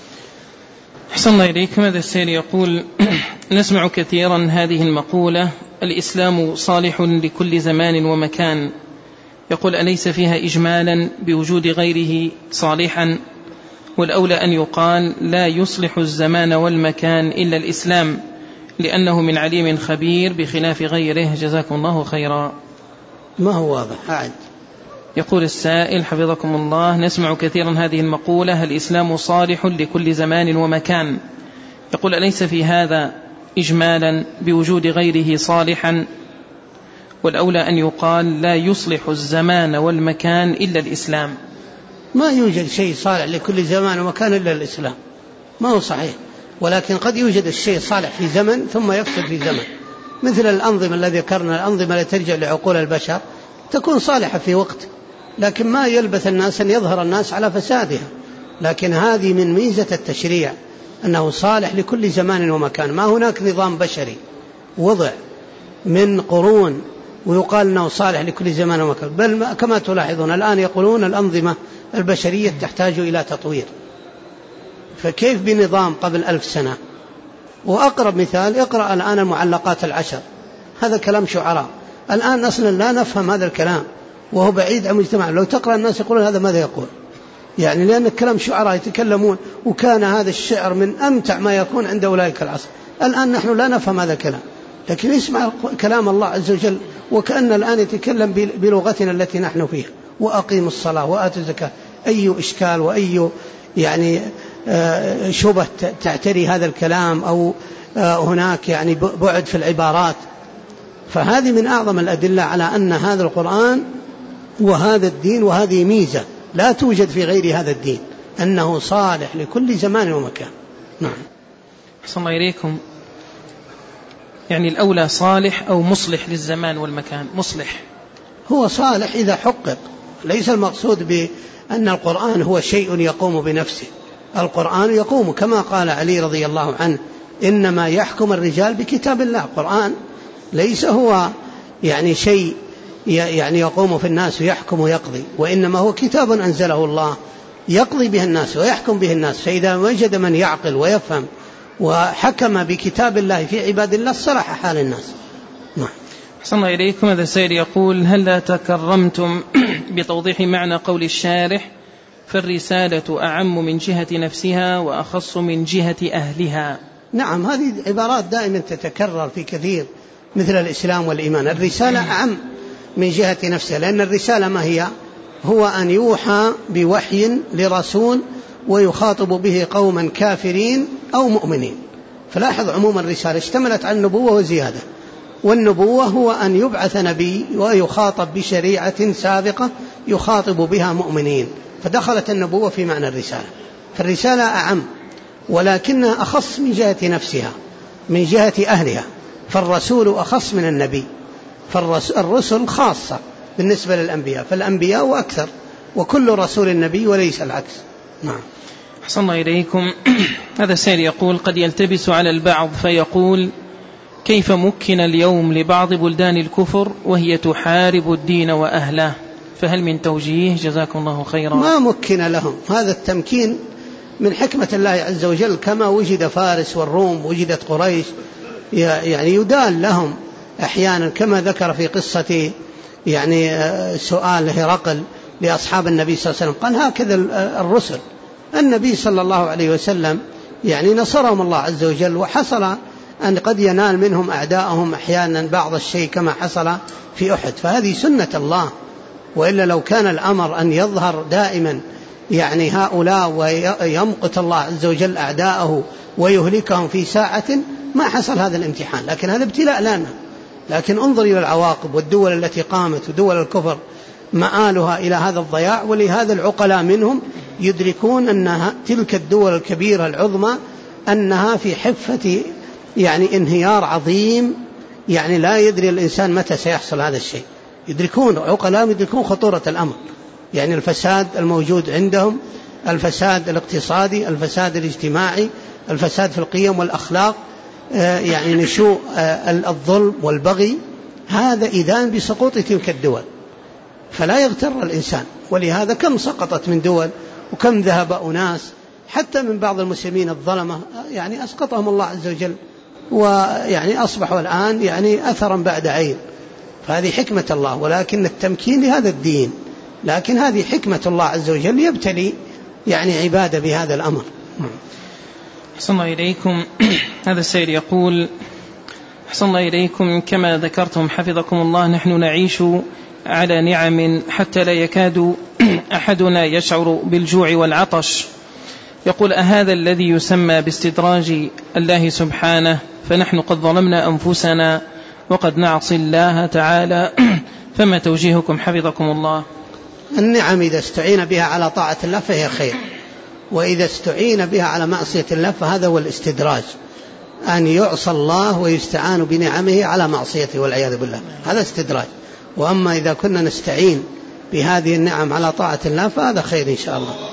أحسن الله إليكم. هذا السائل يقول: نسمع كثيرا هذه المقولة: الإسلام صالح لكل زمان ومكان. يقول: أليس فيها إجمالا بوجود غيره صالحا؟ والأولى أن يقال لا يصلح الزمان والمكان إلا الإسلام، لأنه من عليم خبير بخلاف غيره. جزاكم الله خيرا. ما هو واضح؟ أعد. يقول السائل حفظكم الله: نسمع كثيرا هذه المقولة: الإسلام صالح لكل زمان ومكان. يقول: أليس في هذا إجمالا بوجود غيره صالحا؟ والأولى أن يقال لا يصلح الزمان والمكان إلا الإسلام. ما يوجد شيء صالح لكل زمان ومكان إلا الإسلام، ما هو صحيح. ولكن قد يوجد الشيء صالح في زمن ثم يفسد في زمن، مثل الأنظمة التي ذكرنا، الأنظمة التي ترجع لعقول البشر تكون صالحة في وقت، لكن ما يلبث الناس أن يظهر الناس على فسادها. لكن هذه من ميزة التشريع أنه صالح لكل زمان ومكان، ما هناك نظام بشري وضع من قرون ويقال أنه صالح لكل زمان ومكان، بل كما تلاحظون الآن يقولون الأنظمة البشرية تحتاج إلى تطوير، فكيف بنظام قبل 1000 سنة؟ وأقرب مثال اقرأ الآن المعلقات 10، هذا كلام شعراء، الآن أصلا لا نفهم هذا الكلام وهو بعيد عن مجتمع. لو تقرأ الناس يقولون هذا ماذا يقول، يعني لأن كلام شعراء يتكلمون، وكان هذا الشعر من أمتع ما يكون عند أولئك العصر. الآن نحن لا نفهم هذا الكلام، لكن يسمع كلام الله عز وجل وكأن الآن يتكلم بلغتنا التي نحن فيها. وأقيم الصلاة وآتوا الزكاة، أي إشكال وأي يعني شبه تعتري هذا الكلام أو هناك يعني بعد في العبارات. فهذه من أعظم الأدلة على أن هذا القرآن وهذا الدين، وهذه ميزة لا توجد في غير هذا الدين، أنه صالح لكل زمان ومكان. نعم. أحسن الله إليكم. يعني الأولى صالح أو مصلح للزمان والمكان؟ مصلح. هو صالح إذا حقق، ليس المقصود بأن القرآن هو شيء يقوم بنفسه. القرآن يقوم كما قال علي رضي الله عنه: إنما يحكم الرجال بكتاب الله. القرآن ليس هو يعني شيء يعني يقوم في الناس ويحكم ويقضي، وإنما هو كتاب أنزله الله يقضي به الناس ويحكم به الناس. فإذا وجد من يعقل ويفهم وحكم بكتاب الله في عباد الله صلح حال الناس. نعم. أحسن الله إليكم. هذا السائل يقول: هل تكرمتم بتوضيح معنى قول الشارح: فالرسالة أعم من جهة نفسها وأخص من جهة أهلها؟ نعم، هذه عبارات دائما تتكرر في كثير مثل الإسلام والإيمان. الرسالة أعم من جهة نفسها، لأن الرسالة ما هي؟ هو أن يوحى بوحي لرسول ويخاطب به قوما كافرين أو مؤمنين. فلاحظ عموم الرسالة اشتملت على النبوة وزيادة. والنبوة هو أن يبعث نبي ويخاطب بشريعة سابقة يخاطب بها مؤمنين، فدخلت النبوة في معنى الرسالة. فالرسالة أعم، ولكنها أخص من جهة نفسها، من جهة أهلها. فالرسول أخص من النبي، فالرسل خاصة بالنسبة للأنبياء، فالأنبياء أكثر، وكل رسول النبي وليس العكس. نعم. أحسن الله إليكم. هذا سائل يقول: قد يلتبس على البعض فيقول: كيف مكن اليوم لبعض بلدان الكفر وهي تحارب الدين وأهله؟ فهل من توجيه؟ جزاكم الله خيرا. ما مكن لهم. هذا التمكين من حكمة الله عز وجل، كما وجد فارس والروم وجدت قريش، يعني يدال لهم أحيانا، كما ذكر في قصة يعني سؤال هرقل لأصحاب النبي صلى الله عليه وسلم، قال: هكذا الرسل. النبي صلى الله عليه وسلم يعني نصرهم الله عز وجل، وحصل أن قد ينال منهم أعداءهم أحيانا بعض الشيء كما حصل في أحد. فهذه سنة الله، وإلا لو كان الأمر أن يظهر دائما يعني هؤلاء ويمقت الله عز وجل أعداءه ويهلكهم في ساعة ما حصل هذا الامتحان. لكن هذا ابتلاء لنا. لكن انظر إلى العواقب، والدول التي قامت ودول الكفر مآلها إلى هذا الضياع. ولهذا العقلاء منهم يدركون أن تلك الدول الكبيرة العظمى أنها في حفة يعني انهيار عظيم، يعني لا يدري الإنسان متى سيحصل هذا الشيء. يدركون عقلاء يدركون خطورة الأمر، يعني الفساد الموجود عندهم، الفساد الاقتصادي، الفساد الاجتماعي، الفساد في القيم والأخلاق، يعني نشوء الظلم والبغي. هذا إذان بسقوط تلك الدول، فلا يغتر الإنسان. ولهذا كم سقطت من دول، وكم ذهب أناس حتى من بعض المسلمين الظلمة يعني أسقطهم الله عز وجل، ويعني أصبحوا الآن يعني أثرا بعد عين. فهذه حكمة الله، ولكن التمكين لهذا الدين. لكن هذه حكمة الله عز وجل يبتلي يعني عبادة بهذا الأمر. أحسن الله إليكم. هذا السائل يقول: أحسن الله إليكم، كما ذكرتم حفظكم الله، نحن نعيش على نعم حتى لا يكاد أحدنا يشعر بالجوع والعطش. يقول: أهذا الذي يسمى باستدراج الله سبحانه؟ فنحن قد ظلمنا أنفسنا وقد نعصي الله تعالى، فما توجيهكم حفظكم الله؟ النعم إذا استعين بها على طاعة الله فهي خير، وإذا استعين بها على معصية الله فهذا هو الاستدراج، أن يعصى الله ويستعان بنعمه على معصيته والعياذ بالله، هذا استدراج. وأما إذا كنا نستعين بهذه النعم على طاعة الله فهذا خير إن شاء الله.